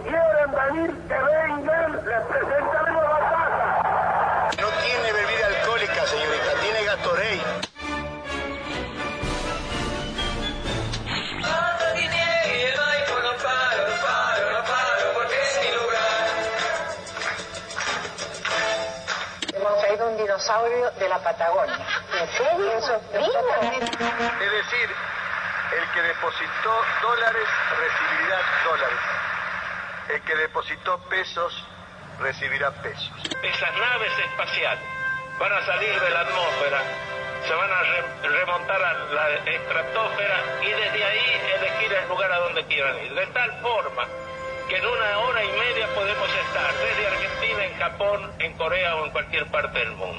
quieren venir, que vengan, les presentaremos la casa. No tiene bebida alcohólica, señorita, tiene Gatorade. Hemos traído un dinosaurio de la Patagonia. ¿En serio? Eso es Es decir, el que depositó dólares recibirá dólares. El que depositó pesos recibirá pesos. Esas naves espaciales van a salir de la atmósfera, se van a remontar a la estratosfera y desde ahí elegir el lugar a donde quieran ir. De tal forma que en 1 hora y media podemos estar desde Argentina, en Japón, en Corea o en cualquier parte del mundo.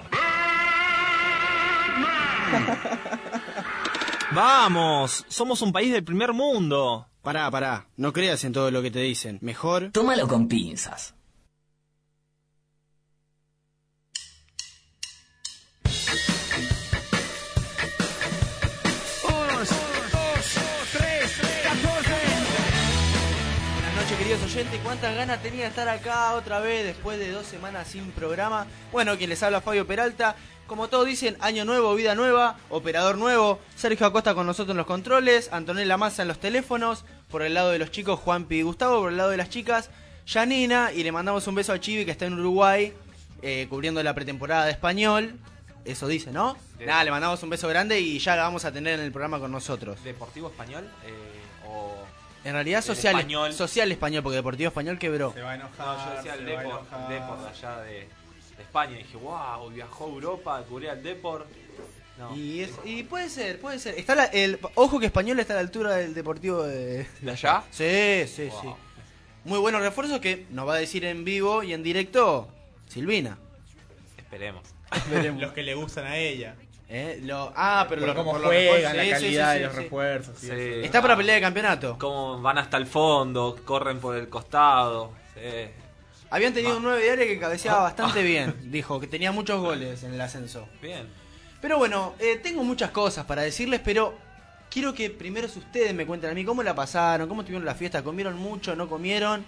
¡Vamos! Somos un país del primer mundo. Pará, no creas en todo lo que te dicen. Mejor... Tómalo con pinzas. Buenas noches, queridos oyentes. ¿Cuántas ganas tenía de estar acá otra vez después de 2 semanas sin programa? Bueno, quien les habla, Fabio Peralta. Como todos dicen, año nuevo, vida nueva, operador nuevo. Sergio Acosta con nosotros en los controles, Antonella Massa en los teléfonos. Por el lado de los chicos, Juanpi y Gustavo. Por el lado de las chicas, Janina. Y le mandamos un beso a Chivi, que está en Uruguay, cubriendo la pretemporada de español. Eso dice, ¿no? Nada, le mandamos un beso grande y ya la vamos a tener en el programa con nosotros. ¿Deportivo español? O... En realidad social español, porque Deportivo Español quebró. Se va a enojar. No, yo decía el Depor de allá de España. Y dije, wow, viajó a Europa, cubría el Depor. No. Y puede ser. Está ojo que Español está a la altura del Deportivo de allá. Sí. Muy buenos refuerzos que nos va a decir en vivo y en directo Silvina. Esperemos. Los que le gustan a ella. Pero cómo juegan, la calidad de los refuerzos. Sí. Está para pelear de campeonato. Cómo van hasta el fondo, corren por el costado. Sí. Habían tenido un 9 diario que cabeceaba bastante bien. Dijo que tenía muchos goles en el ascenso. Bien. Pero bueno, tengo muchas cosas para decirles, pero quiero que primero ustedes me cuenten a mí cómo la pasaron, cómo tuvieron la fiesta, comieron mucho, no comieron.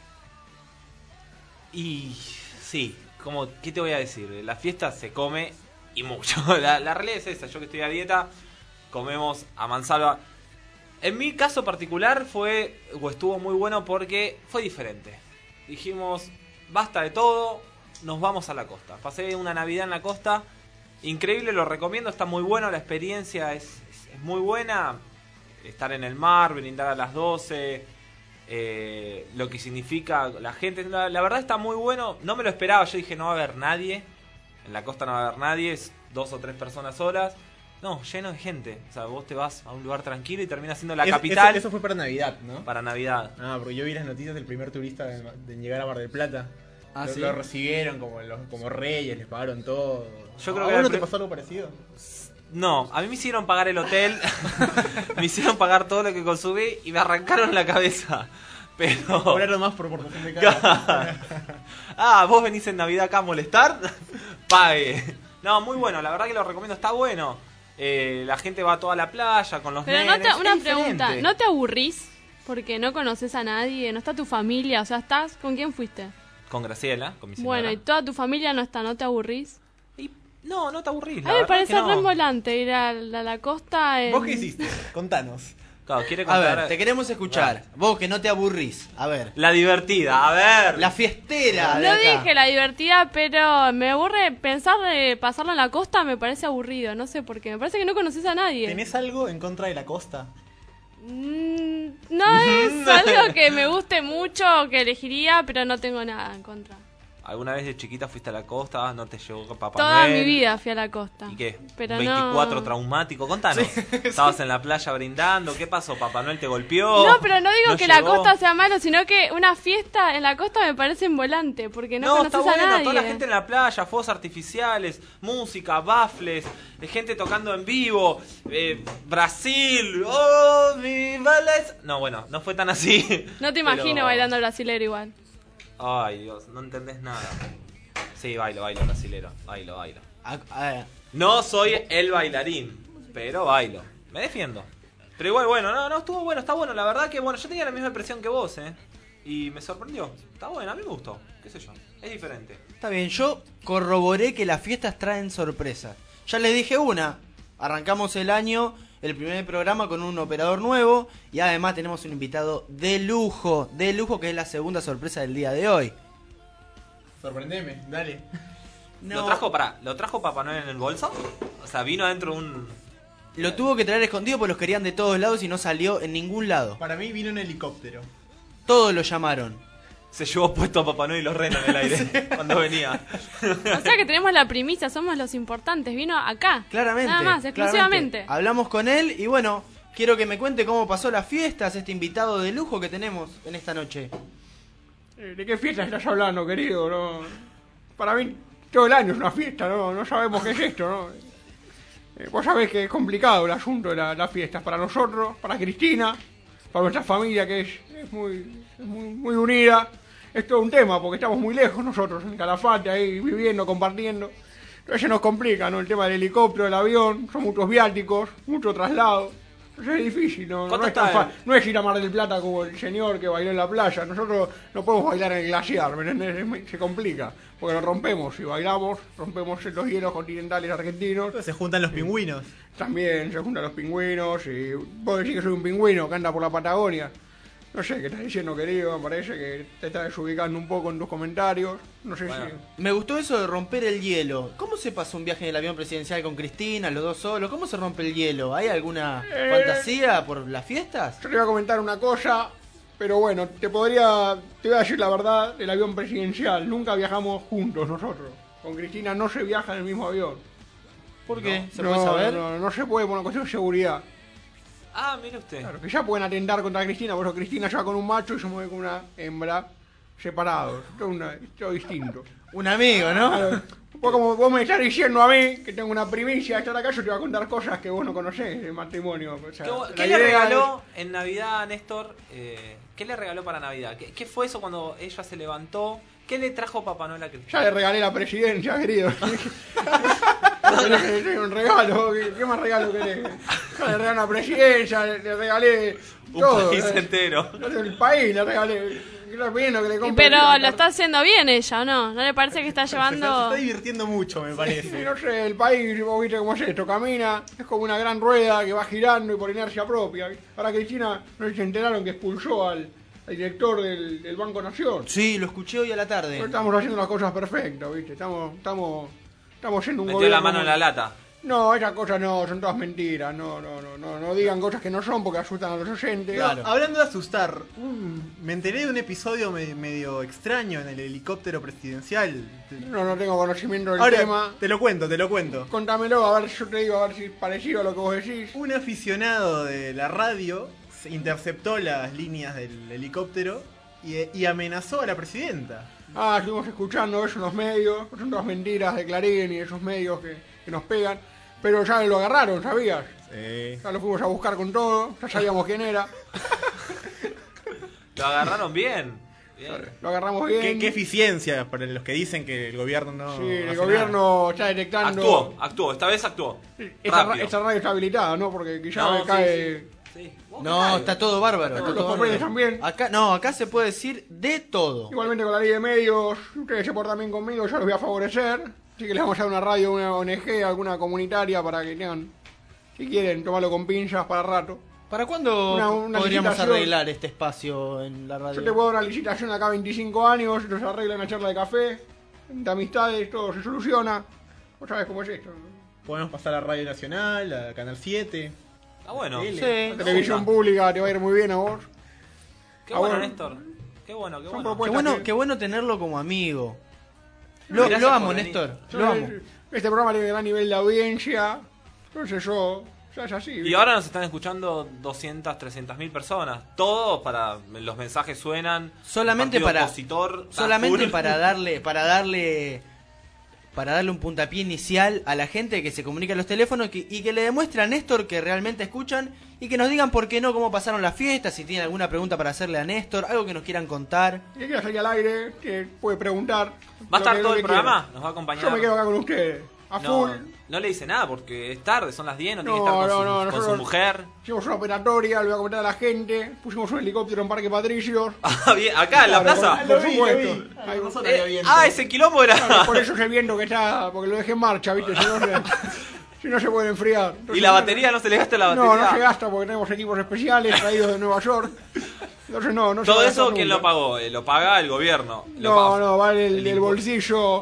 Y sí, ¿qué te voy a decir? La fiesta se come y mucho. La realidad es esa, yo que estoy a dieta, comemos a mansalva. En mi caso particular estuvo muy bueno porque fue diferente. Dijimos, basta de todo, nos vamos a la costa. Pasé una Navidad en la costa, increíble, lo recomiendo, está muy bueno, la experiencia es muy buena. Estar en el mar, brindar a las 12, lo que significa la gente, la verdad está muy bueno. No me lo esperaba, yo dije no va a haber nadie, en la costa no va a haber nadie, es 2 o 3 personas solas. No, lleno de gente. O sea, vos te vas a un lugar tranquilo y termina siendo la capital. Eso fue para Navidad, ¿no? Para Navidad. Porque yo vi las noticias del primer turista de llegar a Mar del Plata. ¿Sí? Lo recibieron como reyes, les pagaron todo. Yo creo ¿A vos no te pasó algo parecido? No, a mí me hicieron pagar el hotel, me hicieron pagar todo lo que consumí y me arrancaron la cabeza. Pero... Cobraron más por portación de cara. ¿Vos venís en Navidad acá a molestar? Pague. No, muy bueno, la verdad que lo recomiendo, está bueno. La gente va a toda la playa con los nenes. Pero una pregunta, ¿no te aburrís? Porque no conoces a nadie, no está tu familia, o sea, ¿con quién fuiste? Con Graciela, con mi señora. Bueno, y toda tu familia no está, ¿no te aburrís? No te aburrís. A mí me parece re volante ir a la costa. ¿Vos qué hiciste? Contanos. Claro, quiere contar... A ver, te queremos escuchar. Vos que no te aburrís. A ver. La divertida, a ver. La fiestera. No dije la divertida, pero me aburre pensar de pasarlo en la costa, me parece aburrido. No sé por qué. Me parece que no conoces a nadie. ¿Tenés algo en contra de la costa? No es algo que me guste mucho, que elegiría, pero no tengo nada en contra. ¿Alguna vez de chiquita fuiste a la costa? ¿No te llevó Papá Toda Noel? mi vida fui a la costa. ¿Y qué? Pero 24 no... traumático, contanos. Sí. ¿Estabas en la playa brindando? ¿Qué pasó? ¿Papá Noel te golpeó? No, pero no digo que llegó? la costa sea malo, sino que una fiesta en la costa me parece en volante, porque no conoces está bueno, a nadie. Toda la gente en la playa, fuegos artificiales, música, baffles, gente tocando en vivo, Brasil, oh, mi vales. No, bueno, no fue tan así. No te imagino bailando brasilero igual. Ay, Dios, no entendés nada. Sí, bailo brasilero, bailo. No soy el bailarín, pero bailo. Me defiendo. Pero igual, bueno, no, estuvo bueno, está bueno. La verdad que, bueno, yo tenía la misma impresión que vos, y me sorprendió. Está bueno, a mí me gustó, qué sé yo, es diferente. Está bien, yo corroboré que las fiestas traen sorpresas. Ya les dije una, arrancamos el año, el primer programa con un operador nuevo y además tenemos un invitado de lujo que es la segunda sorpresa del día de hoy. Sorprendeme, dale. No, ¿Lo trajo Papá Noel en el bolso? O sea, vino adentro un... lo tuvo que traer escondido porque los querían de todos lados y no salió en ningún lado. Para mí vino en helicóptero. Todos lo llamaron. Se llevó puesto a Papá Noel y los renos en el aire cuando venía. O sea que tenemos la primicia, somos los importantes. Vino acá. Claramente. Nada más, exclusivamente. Claramente. Hablamos con él y bueno, quiero que me cuente cómo pasó las fiestas, este invitado de lujo que tenemos en esta noche. ¿De qué fiesta estás hablando, querido? No, para mí todo el año es una fiesta, no sabemos qué es esto, ¿no? Vos sabés que es complicado el asunto de las fiestas para nosotros, para Cristina, para nuestra familia que es muy unida. Es todo un tema porque estamos muy lejos nosotros, en Calafate, ahí viviendo, compartiendo. Entonces se nos complica, ¿no? El tema del helicóptero, del avión, son muchos viáticos, mucho traslado. Entonces es difícil, no es tan fácil. No es ir a Mar del Plata como el señor que bailó en la playa. Nosotros no podemos bailar en el glaciar, ¿me entendés? Se complica, porque nos rompemos. Si bailamos, rompemos los hielos continentales argentinos. Entonces se juntan los pingüinos. También se juntan los pingüinos. Y vos decís que soy un pingüino que anda por la Patagonia. No sé qué estás diciendo, querido. Me parece que te estás desubicando un poco en tus comentarios. No sé si... Me gustó eso de romper el hielo. ¿Cómo se pasa un viaje en el avión presidencial con Cristina, los dos solos? ¿Cómo se rompe el hielo? ¿Hay alguna fantasía por las fiestas? Yo te voy a comentar una cosa, pero bueno, te voy a decir la verdad del avión presidencial. Nunca viajamos juntos nosotros. Con Cristina no se viaja en el mismo avión. ¿Por qué? ¿Se puede saber? No se puede por una cuestión de seguridad. Ah, mire usted. Claro, que ya pueden atentar contra Cristina, por eso Cristina ya con un macho y yo me voy con una hembra separados. Todo distinto. Un amigo, ¿no? Claro. Como vos me estás diciendo a mí que tengo una primicia de estar acá, yo te voy a contar cosas que vos no conocés del matrimonio. O sea, ¿Qué le regaló en Navidad a Néstor? ¿Qué le regaló para Navidad? ¿Qué fue eso cuando ella se levantó? ¿Qué le trajo Papá Noel a Cristina? Ya le regalé la presidencia, querido. Un regalo, ¿qué más regalo querés? Ya le regalé una presidencia, le regalé todo. Un país entero. El país le regalé. Pero lo está haciendo bien ella, ¿o no? ¿No le parece que está llevando...? Se está divirtiendo mucho, me parece. Sí, no sé, el país, vos viste cómo es esto, camina, es como una gran rueda que va girando y por inercia propia. Ahora Cristina, no sé si se enteraron que expulsó al director del Banco Nación. Sí, lo escuché hoy a la tarde. Pero estamos haciendo las cosas perfectas, ¿viste? Estamos siendo un Metió gobierno... la mano en la lata. No, esas cosas no, son todas mentiras. No digan cosas que no son porque asustan a los oyentes. Claro. Hablando de asustar, me enteré de un episodio medio extraño en el helicóptero presidencial. No tengo conocimiento del Ahora, tema. Te lo cuento. Contámelo, a ver, yo te digo, a ver si es parecido a lo que vos decís. Un aficionado de la radio interceptó las líneas del helicóptero y amenazó a la presidenta. Estuvimos escuchando eso en los medios, son todas mentiras de Clarín y esos medios que nos pegan, pero ya lo agarraron, ¿sabías? Sí. Ya lo fuimos a buscar con todo, ya sabíamos quién era. Lo agarraron bien. Lo agarramos bien. ¿Qué eficiencia para los que dicen que el gobierno no... Sí, el gobierno está detectando... Actuó, esta vez actuó. Esta radio está habilitada, ¿no? Porque quizá cae... Sí. No, está todo bárbaro. Los papeles también. Acá se puede decir de todo. Igualmente con la ley de medios, ustedes se portan bien conmigo, yo los voy a favorecer. Así que les vamos a dar una radio, una ONG, alguna comunitaria para que tengan, si quieren, tomarlo con pinzas para rato. ¿Para cuándo una podríamos licitación? arreglar este espacio en la radio? Yo te puedo dar una licitación acá 25 años, nos arreglan una charla de café, de amistades, todo se soluciona. Vos sabés cómo es esto, ¿no? Podemos pasar a Radio Nacional, a Canal 7. Ah, bueno. Sí. La televisión pública te va a ir muy bien a vos. Qué bueno, Néstor. Qué bueno. Qué bueno tenerlo como amigo. Lo amo, Néstor. Lo amo. Este programa tiene gran nivel de audiencia. Entonces ya es así. Y ahora nos están escuchando 200, 300.000 personas. Todos los mensajes suenan. Solamente para darle un puntapié inicial a la gente que se comunica en los teléfonos y que le demuestre a Néstor que realmente escuchan y que nos digan por qué no, cómo pasaron las fiestas, si tienen alguna pregunta para hacerle a Néstor, algo que nos quieran contar. Y quiera salir al aire, que puede preguntar. ¿Va a estar todo el programa? ¿Nos va a acompañar? Yo me quedo acá con ustedes. a full. No le dice nada porque es tarde, son las 10, no tiene que No, estar con, no, con su nosotros mujer. Hicimos una operatoria, le voy a comentar a la gente. Pusimos un helicóptero en Parque Patricios. Ah, bien, acá en la plaza. Por supuesto. Ese quilombo era. Claro, por eso es el viento que está, porque lo dejé en marcha, ¿viste? Si no se puede enfriar. Entonces, ¿Y la batería no se le gasta la batería? No se gasta porque tenemos equipos especiales traídos de Nueva York. Entonces no se Todo va a eso, gastar ¿quién nunca. lo pagó? Lo paga el gobierno. No, va del bolsillo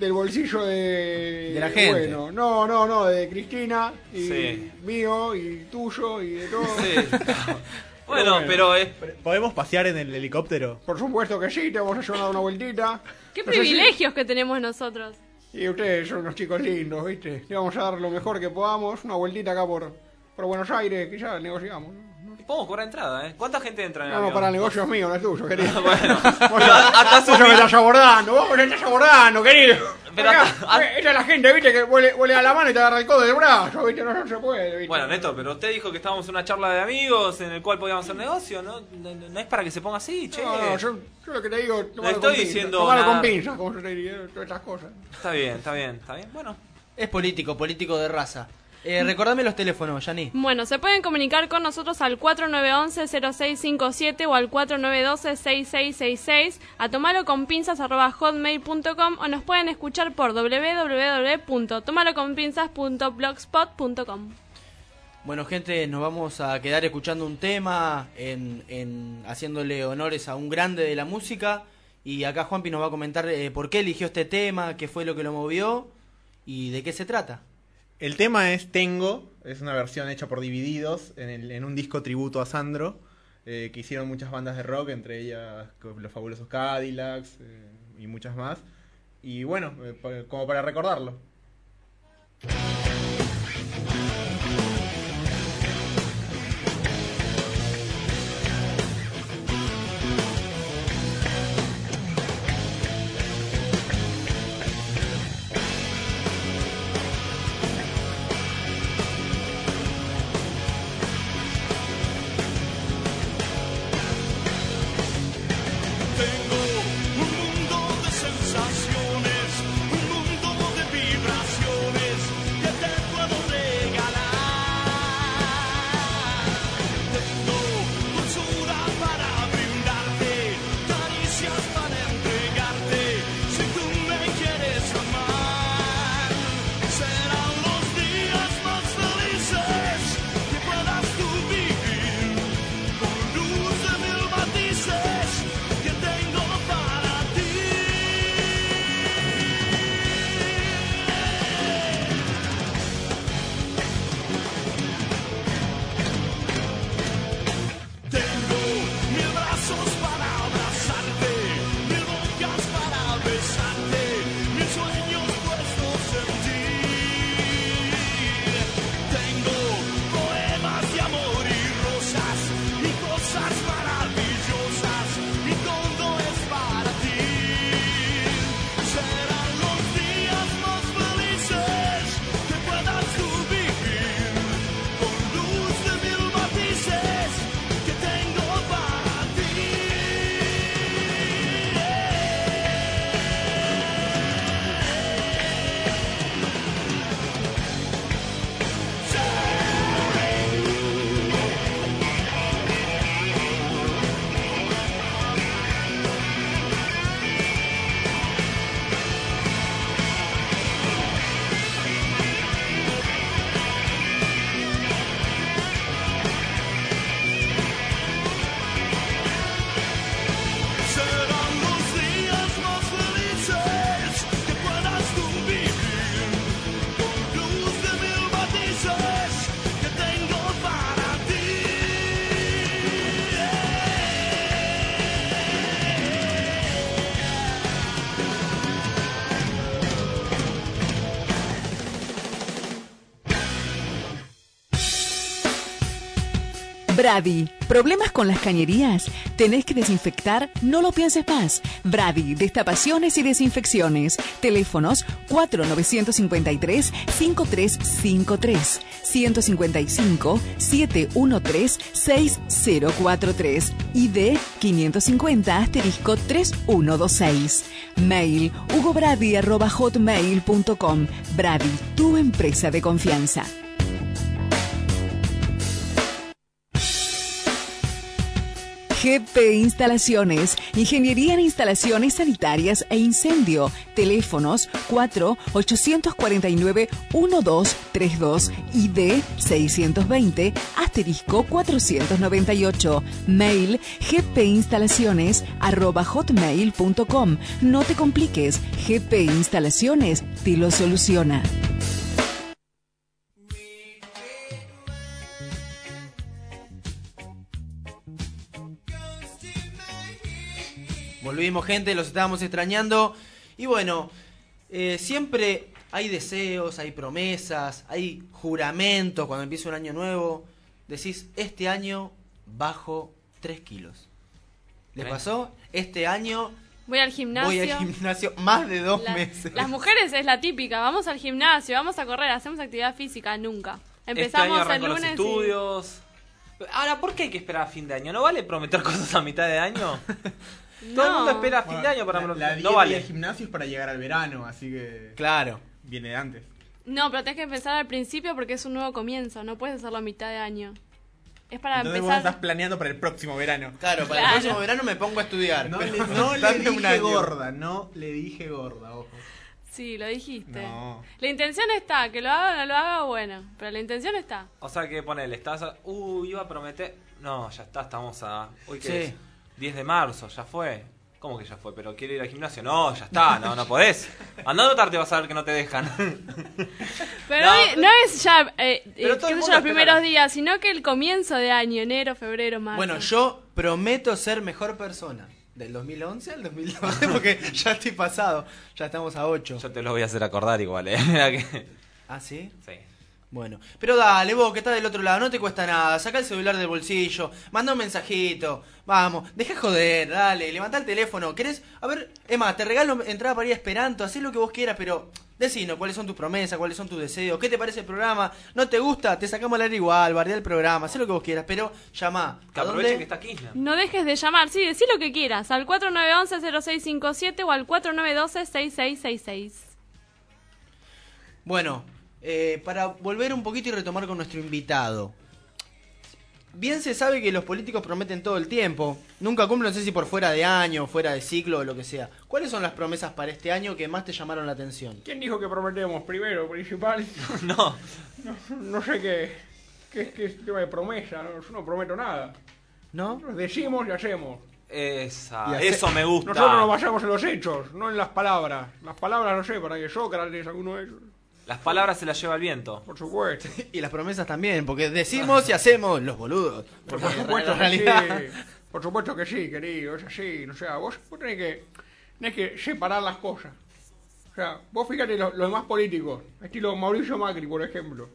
de la gente. Bueno, no, de Cristina y mío y tuyo y de todo. Sí. Bueno, pero es... ¿Podemos pasear en el helicóptero? Por supuesto que sí, te vamos a llevar a dar una vueltita. Qué No sé privilegios que tenemos nosotros. Y ustedes son unos chicos lindos, ¿viste? Le vamos a dar lo mejor que podamos, una vueltita acá por Buenos Aires, que ya negociamos. Podemos cobrar entrada, ¿eh? ¿Cuánta gente entra en el No, avión? para el negocio es mío, no es tuyo, querido. Bueno, Vos me estás abordando, vos me estás abordando, querido. Pero Acá, esa es la gente, ¿viste? Que huele a la mano y te agarra el codo del brazo, ¿viste? No se puede, ¿viste? Bueno, Néstor, pero usted dijo que estábamos en una charla de amigos en el cual podíamos hacer negocio, ¿no? No es para que se ponga así, che. No, yo lo que te digo, Le estoy diciendo tomalo nada. con pinzas, como yo te diría, todas estas cosas. Está bien. Bueno. Es político de raza. Recordame los teléfonos, Yani. Bueno, se pueden comunicar con nosotros al 4911-0657 o al 4912-6666, a tomaloconpinzas@hotmail.com, o nos pueden escuchar por www.tomaloconpinzas.blogspot.com. Bueno, gente, nos vamos a quedar escuchando un tema, haciéndole honores a un grande de la música. Y acá Juanpi nos va a comentar por qué eligió este tema, qué fue lo que lo movió y de qué se trata. El tema es Tengo, es una versión hecha por Divididos en un disco tributo a Sandro, que hicieron muchas bandas de rock, entre ellas los fabulosos Cadillacs y muchas más. Y bueno, como para recordarlo. Tengo un mundo de sensaciones, un mundo de vibraciones que Brady, ¿problemas con las cañerías? ¿Tenés que desinfectar? No lo pienses más. Brady, destapaciones y desinfecciones. Teléfonos 4953-5353, 155-713-6043, ID 550-3126. Mail hugobrady@hotmail.com. Brady, tu empresa de confianza. GP Instalaciones, Ingeniería en Instalaciones Sanitarias e Incendio. Teléfonos 4-849-1232, ID 620-498. Mail gpinstalaciones@hotmail.com. No te compliques, GP Instalaciones te lo soluciona. Volvimos, gente, los estábamos extrañando. Y bueno, siempre hay deseos, hay promesas, hay juramentos cuando empieza un año nuevo. Decís, este año bajo 3 kilos. ¿Les pasó? Este año voy al gimnasio. Más de 2 meses. Las mujeres es la típica, vamos al gimnasio, vamos a correr, hacemos actividad física, nunca. Empezamos este año el lunes los estudios. Ahora, ¿por qué hay que esperar a fin de año? ¿No vale prometer cosas a mitad de año? Todo el mundo espera a fin de año para prometer. No vale. El gimnasio es para llegar al verano, así que... Claro. Viene de antes. No, pero tenés que empezar al principio porque es un nuevo comienzo, no puedes hacerlo a mitad de año. Es para Entonces empezar... vos estás planeando para el próximo verano. Claro, para el próximo verano me pongo a estudiar. No le dije gorda, no le dije gorda, ojo. Sí, lo dijiste. No. La intención está, que lo haga o no lo haga, bueno, pero la intención está. O sea que ponele, estás iba a prometer... No, ya está, estamos a... Hoy que Sí. es 10 de marzo, ya fue. ¿Cómo que ya fue? ¿Pero quiere ir al gimnasio? No, ya está, no podés. Andando tarde vas a ver que no te dejan. Pero no es ya, Pero todo el mundo los primeros espera. días, sino que el comienzo de año, enero, febrero, marzo. Bueno, yo prometo ser mejor persona. Del 2011 al 2012, porque ya estoy pasado. Ya estamos a 8. Yo te lo voy a hacer acordar igual, Mira que... ¿Ah, sí? Sí. Bueno, pero dale, vos que estás del otro lado, no te cuesta nada, saca el celular del bolsillo, manda un mensajito, vamos, deja joder, dale, levantá el teléfono, ¿querés? A ver, Emma, te regalo entrada para ir a Esperanto, hacé lo que vos quieras, pero decinos cuáles son tus promesas, cuáles son tus deseos, qué te parece el programa, no te gusta, te sacamos al aire igual, bardea el programa, hacé lo que vos quieras, pero llamá. Que aprovechen que está Kirchner. No dejes de llamar, sí, decí lo que quieras, al 4911-0657 o al 4912-6666. Bueno, para volver un poquito y retomar con nuestro invitado. Bien se sabe que los políticos prometen todo el tiempo. Nunca cumplen, no sé si por fuera de año, fuera de ciclo o lo que sea. ¿Cuáles son las promesas para este año que más te llamaron la atención? ¿Quién dijo que prometemos primero, principal? No. No sé qué es tema de promesa, ¿no? Yo no prometo nada. ¿No? Nos decimos y hacemos. Eso me gusta. Nosotros nos basamos en los hechos, no en las palabras. Las palabras, no sé, para que Sócrates, alguno de ellos. Las palabras se las lleva el viento. Por supuesto. Y las promesas también, porque decimos y hacemos los boludos. Por Porque supuesto en que realidad... sí. Por supuesto que sí, querido, es así. O sea, vos tenés que separar las cosas. O sea, vos fíjate los demás políticos, estilo Mauricio Macri, por ejemplo.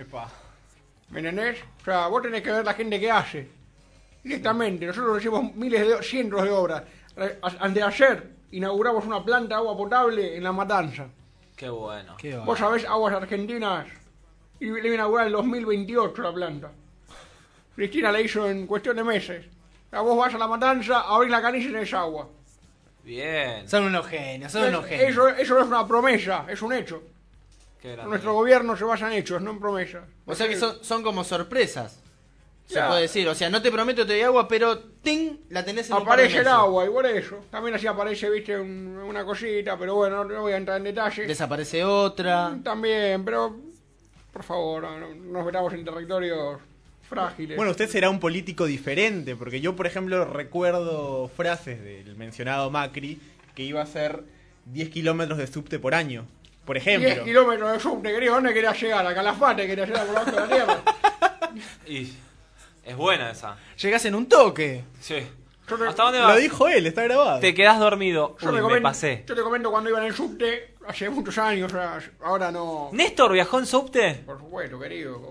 ¿Me entendés? O sea, vos tenés que ver la gente que hace. Directamente, nosotros hicimos cientos de obras. Anteayer inauguramos una planta de agua potable en La Matanza. Qué bueno. Vos sabés, Aguas Argentinas, y le iba a inaugurar en 2028 la planta. Cristina la hizo en cuestión de meses. O sea, vos vas a La Matanza, abrís la canilla y tenés agua. Bien. Son unos genios, son unos genios. Eso no es una promesa, es un hecho. Qué grande. Nuestro gobierno se basa en hechos, no en promesas. O sea que son como sorpresas. Se Claro. puede decir, o sea, no te prometo te doy agua, pero ¡ting! La tenés en un par de Aparece el meses. agua y por eso. También así aparece, viste, una cosita, pero bueno, no voy a entrar en detalle. Desaparece otra. También, pero por favor, no nos metamos en territorios frágiles. Bueno, usted será un político diferente, porque yo, por ejemplo, recuerdo frases del mencionado Macri que iba a hacer 10 kilómetros de subte por año. Por ejemplo. 10 kilómetros de subte, querido, ¿dónde quería llegar? A Calafate, quería llegar por abajo de la tierra. Y es buena esa. Llegás en un toque. Sí. ¿Hasta dónde vas? Lo dijo él, está grabado. Te quedás dormido. Yo Uy, te me comento, pasé. yo te comento cuando iba en el subte, hace muchos años, o sea, ahora no. ¿Néstor viajó en subte? Por supuesto, querido.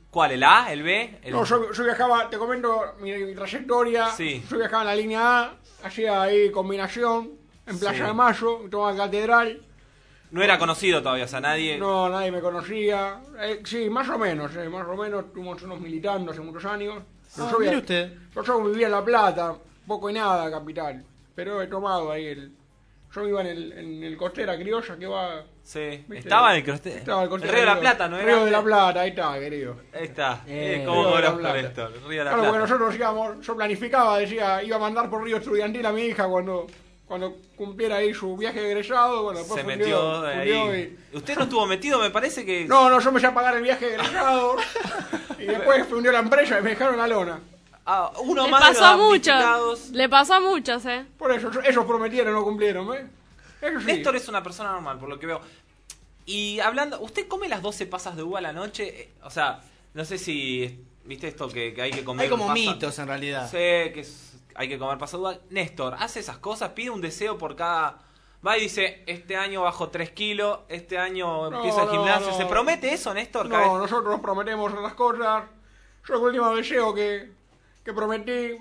¿Cuál? ¿El A? ¿El B? No, yo viajaba, te comento mi trayectoria. Sí. Yo viajaba en la línea A, hacía ahí combinación en Playa Sí. de Mayo, tomaba Catedral. No era conocido todavía, o sea, nadie... No, nadie me conocía. Sí, más o menos, tuvimos unos militando hace muchos años. Pero mire usted. Yo vivía en La Plata, poco y nada, capital. Pero he tomado ahí yo iba en el Costera Criolla que va... Sí, ¿viste? estaba en el Costera. Estaba el Costera Río de la Criolla. Plata, ¿no era? Río de la Plata, ahí está, querido. Ahí está. Río ¿Cómo de la conozco Plata. esto? El Río de la Claro, Plata. porque nosotros íbamos, yo planificaba, decía, iba a mandar por Río Estudiantil a mi hija cuando cumpliera ahí su viaje de egresado. Bueno, después Se metió ahí. Usted no estuvo metido, me parece que... No, yo me fui a pagar el viaje de egresado y después fundió la empresa y me dejaron la lona. Uno Le más de pasó los a muchos. damnificados. Le pasó a muchos, Por eso, ellos prometieron, no cumplieron, Eso sí. Néstor es una persona normal, por lo que veo. Y hablando, ¿usted come las 12 pasas de uva a la noche? O sea, no sé si... ¿Viste esto que hay que comer? Hay como pasa- mitos en realidad. Sí, que hay que comer pasas de uva. Néstor, ¿hace esas cosas? ¿Pide un deseo por cada...? Va y dice, este año bajo 3 kilos, este año empiezo el gimnasio. no. ¿Se promete eso, Néstor? No, nosotros prometemos otras cosas. Yo el último deseo que prometí,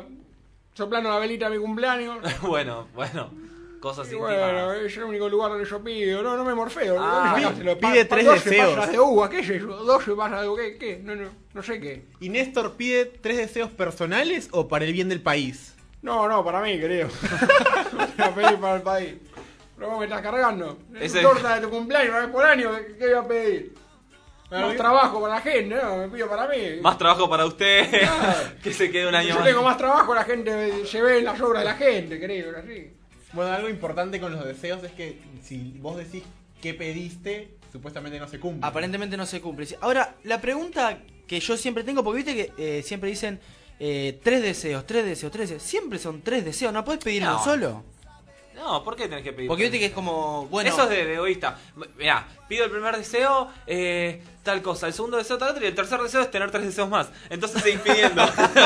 soplando la velita de mi cumpleaños. bueno, cosas Y íntimas. bueno, es el único lugar donde yo pido. No me morfeo. pide 3 deseos. Pasas de uva, ¿qué es eso? 12 pasas de uva, ¿qué? No sé qué. ¿Y Néstor pide 3 deseos personales o para el bien del país? No, para mí, querido. Voy a pedir para el país. Pero vos me estás cargando. Ese- Torta de tu cumpleaños una vez por año, ¿qué voy a pedir? Claro, Más trabajo para la gente, ¿no? Me pido para mí. Más trabajo para usted. Claro. Que se quede un año Yo más. tengo más trabajo, la gente se ve en las obras de la gente, querido, es así. Bueno, algo importante con los deseos es que si vos decís qué pediste, supuestamente no se cumple. Aparentemente no se cumple. Ahora, la pregunta que yo siempre tengo, porque viste que siempre dicen 3 deseos. Siempre son 3 deseos, ¿no puedes pedir uno solo? No, ¿por qué tenés que pedir? Porque viste que es como, bueno... Eso es de egoísta. Mirá, pido el primer deseo, tal cosa. El segundo deseo, tal otro. Y el tercer deseo es tener 3 deseos más. Entonces seguís pidiendo.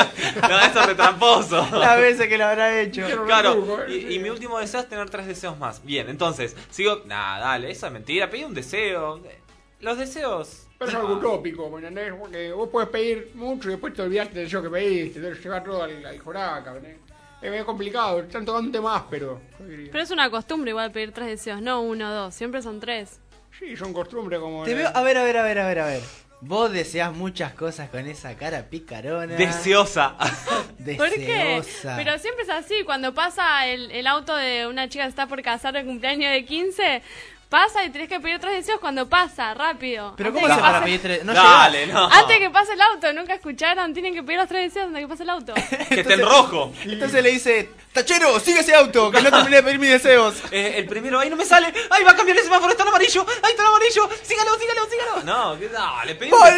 No, eso es de tramposo. La veces que lo habrá hecho. Claro, y mi último deseo es tener 3 deseos más. Bien, entonces, sigo... Nah, dale, eso es mentira. Pedí un deseo. Los deseos... Pero es algo utópico, ¿me entendés? Porque vos puedes pedir mucho y después te olvidaste del deseo que pediste, entonces lleva todo al joraca, ¿me entendés? Es medio complicado, están tocando un tema áspero. Pero es una costumbre igual pedir 3 deseos, no 1 o 2, siempre son 3. Sí, son costumbres como... Te veo, a ver. Vos deseás muchas cosas con esa cara picarona. Deseosa. ¿Por qué? Deseosa. Pero siempre es así, cuando pasa el auto de una chica que está por casar de cumpleaños de 15, pasa y tenés que pedir 3 deseos cuando pasa, rápido. Pero Antes ¿cómo de se que para pase- pedir 3? No Dale, llegás. no. Antes que pase el auto, nunca escucharon, tienen que pedir los 3 deseos antes de que pase el auto. Que esté en rojo. Entonces le dice, tachero, sigue ese auto, que no terminé de pedir mis deseos. El primero, ahí no me sale. Ay, va a cambiar el semáforo, está en amarillo. Ay, está en amarillo. Sígalo. No, dale, pedí un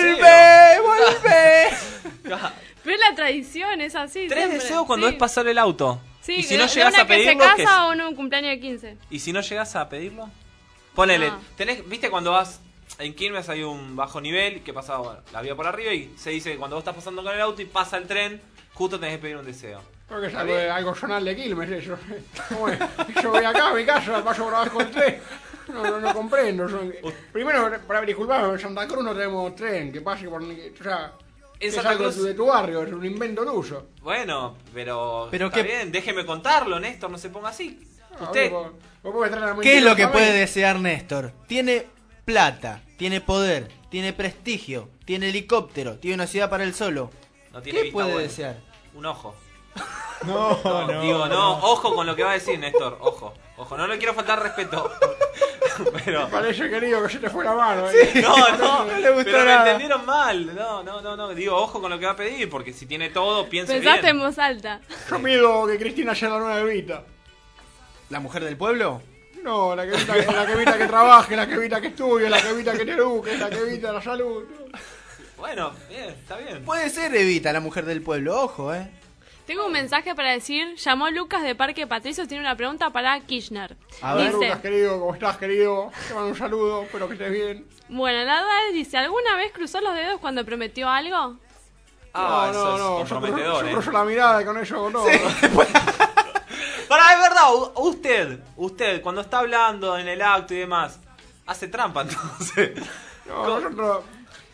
¡Volvé! Pero la tradición es así. 3 siempre, deseos cuando sí. es pasar el auto. Sí, y si no de llegas una a pedirlo, que se ¿qué es? casa o en un cumpleaños de 15. ¿Y si no llegas a pedirlo? Ponele, No. ¿viste cuando vas en Quilmes hay un bajo nivel que pasa la vía por arriba y se dice que cuando vos estás pasando con el auto y pasa el tren, justo tenés que pedir un deseo? Creo que es algo zonal de Quilmes eso. ¿Cómo es? Yo voy acá a mi casa, paso por abajo del tren. No comprendo. Primero, para disculparme, en Santa Cruz no tenemos tren, que pase por... O sea, es Santa algo Cruz- de tu barrio, es un invento tuyo. Bueno, pero Pero está qué- bien, déjeme contarlo, Néstor, no se ponga así. Usted, Vos podés traer a ¿Qué es lo que mentirosa puede a mí. desear Néstor? Tiene plata, tiene poder, tiene prestigio, tiene helicóptero, tiene una ciudad para él solo. no tiene ¿Qué vista puede buena. desear? Un ojo. No, Digo, ojo con lo que va a decir Néstor, ojo, no le quiero faltar respeto. Pero Parece, querido, que se te fue la mano. no, no le gustó pero me nada. entendieron mal. No, digo, ojo con lo que va a pedir, porque si tiene todo, piense Pensaste en bien. voz alta. Yo pido que Cristina sea la nueva Evita. ¿La mujer del pueblo? No, la que evita que trabaje, la que evita que estudie, la que evita que te eduque, la que evita la salud. Bueno, bien, está bien. Puede ser Evita, la mujer del pueblo, ojo, Tengo un mensaje para decir, llamó Lucas de Parque Patricios, tiene una pregunta para Kirchner. A Hola, ver. Lucas, Dice, querido, ¿cómo estás, querido? Te mando un saludo, espero que estés bien. bueno, la duda es, dice, ¿alguna vez cruzó los dedos cuando prometió algo? Ah, eso es comprometedor, Yo cruzo la mirada y con eso no. Pará, es verdad, usted, cuando está hablando en el acto y demás, hace trampa entonces. No, nosotros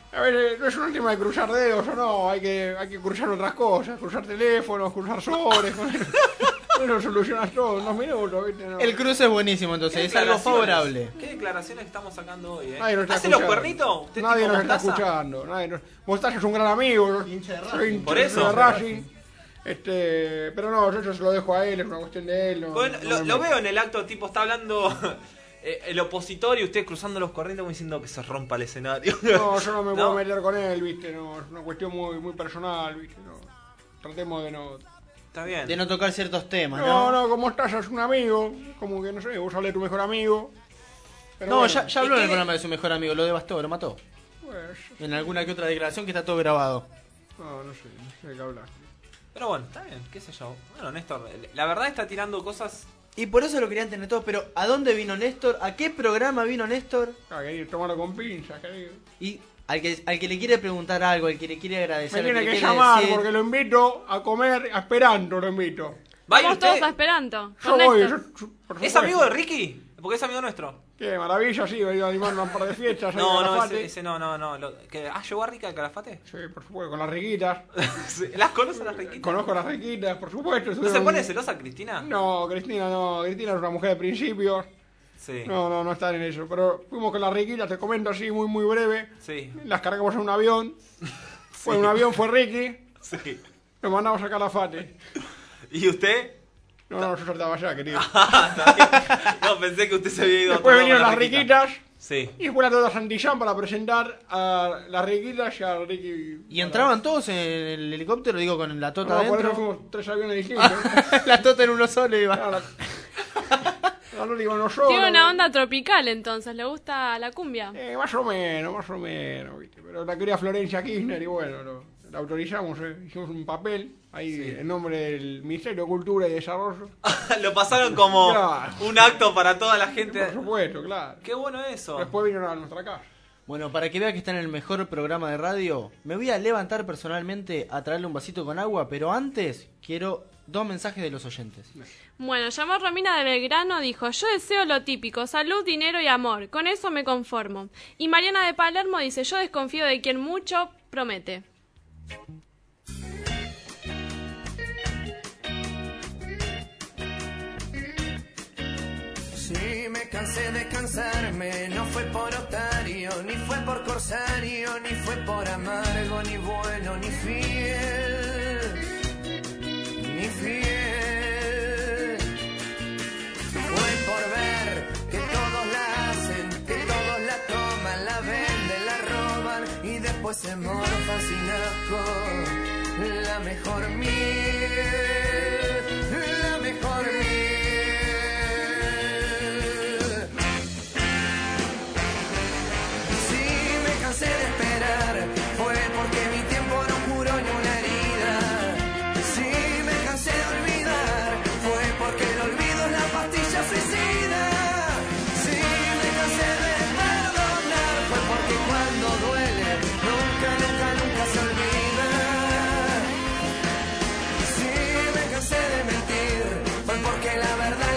A ver, no es un tema de cruzar dedos o no, hay que cruzar otras cosas, cruzar teléfonos, cruzar sobres, bueno, solucionas todo en 2 minutos, ¿viste? No. El cruce es buenísimo, entonces, es algo favorable. ¿Qué declaraciones estamos sacando hoy, Nadie nos está ¿Hacen los escuchando. cuernitos? ¿Usted Nadie tipo nos está Mostaza? escuchando. Mostaza es un gran amigo. Hincha de Soy hincha Por eso. de Racing. Pero no, yo se lo dejo a él, es una cuestión de él. No, Bueno, no lo me meto. veo en el acto, tipo, está hablando el opositor y usted cruzando los corrientes como diciendo que se rompa el escenario. No, yo no me puedo ¿No? meter con él, ¿viste? No, es una cuestión muy personal, ¿viste? No. Tratemos de no... Está bien. De no tocar ciertos temas, No, como estás, es un amigo, como que no sé, vos hablé de tu mejor amigo. Pero No, bueno. ya habló en el programa de su mejor amigo, lo devastó, lo mató. Pues, En alguna que otra declaración que está todo grabado. no sé de qué hablar. Pero bueno, está bien, qué sé yo. Bueno, Néstor, la verdad está tirando cosas... Y por eso lo querían tener todos, pero ¿a dónde vino Néstor? ¿A qué programa vino Néstor? Querido, tomarlo con pinzas, querido. Y al que le quiere preguntar algo, al que le quiere agradecer, Me al tiene le que quiere llamar decir- porque lo invito a comer a Esperanto, lo invito. Vamos todos a Esperanto. Yo con voy, Néstor. por ¿Es supuesto. amigo de Ricky? Porque es amigo nuestro. Qué maravilla, sí, he ido a animar un par de fiestas. ahí No, en no, Calafate. ese no. ¿Llegó a Ricky al Calafate? Sí, por supuesto, con las riquitas. ¿Las conoce las riquitas? Conozco a las riquitas, por supuesto. ¿No se estuvieron- pone celosa Cristina? No, Cristina no. Cristina es una mujer de principios. Sí. No están en eso. Pero fuimos con las riquitas, te comento así muy breve. Sí. Las cargamos en un avión. Fue un avión, fue Ricky. Sí. Nos mandamos a Calafate. ¿Y usted? No, yo estaba allá, querido. No, pensé que usted se había ido a Después otro vinieron lado las con la riquita. riquitas. Sí. Y fue la toda Santillán para presentar a las riquitas y a Ricky. ¿Y entraban todos en el helicóptero, digo, con la tota No, por eso adentro? fuimos 3 aviones distintos. La tota en uno solo iba. No digo nosotros. Tiene una onda tropical entonces, ¿le gusta la cumbia? Más o menos, ¿viste? Pero la quería Florencia Kirchner y bueno, la autorizamos, hicimos un papel ahí en nombre del Ministerio de Cultura y Desarrollo. Lo pasaron como Claro. un acto para toda la gente. Por supuesto, claro. Qué bueno eso. Después vinieron a nuestra casa. Bueno, para que vea que está en el mejor programa de radio, me voy a levantar personalmente a traerle un vasito con agua, pero antes quiero 2 mensajes de los oyentes. Bueno, llamó Romina de Belgrano, dijo, yo deseo lo típico, salud, dinero y amor, con eso me conformo. Y Mariana de Palermo dice, yo desconfío de quien mucho promete. Sí, me cansé de cansarme, no fue por otario, ni fue por corsario, ni fue por amargo, ni bueno, ni fiel, ni fiel. Fue por ver que todos la hacen, que todos la toman, la venden, la roban y después se morfan sin asco. La mejor miel, la mejor miel. Cansé de esperar, fue porque mi tiempo no curó ni una herida. Sí, me cansé de olvidar, fue porque el olvido es la pastilla suicida. Sí, me cansé de perdonar, fue porque cuando duele, nunca se olvida. Sí, me cansé de mentir, fue porque la verdad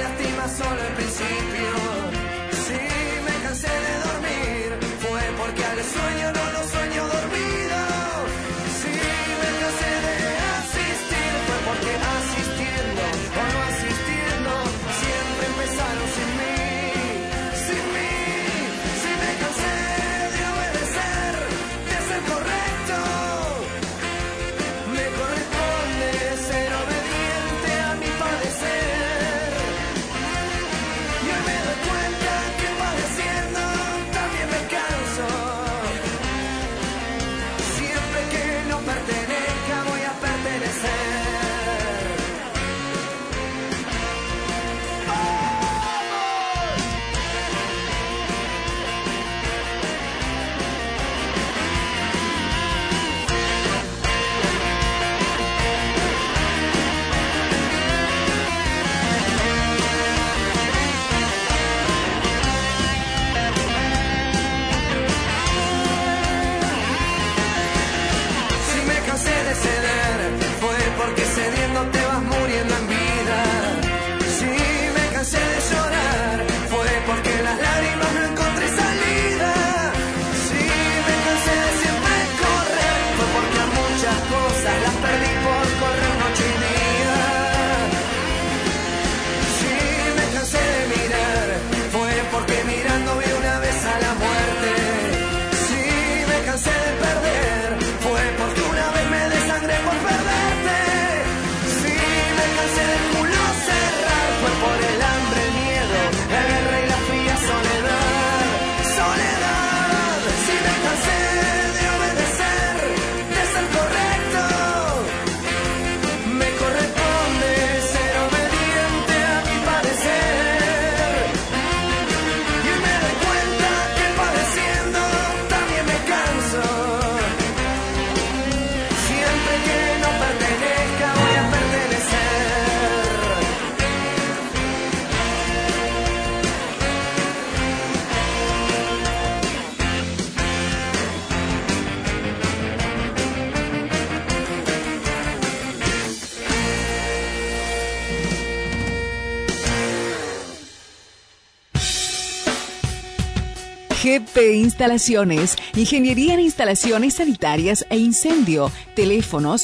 GP Instalaciones, Ingeniería en Instalaciones Sanitarias e Incendio. Teléfonos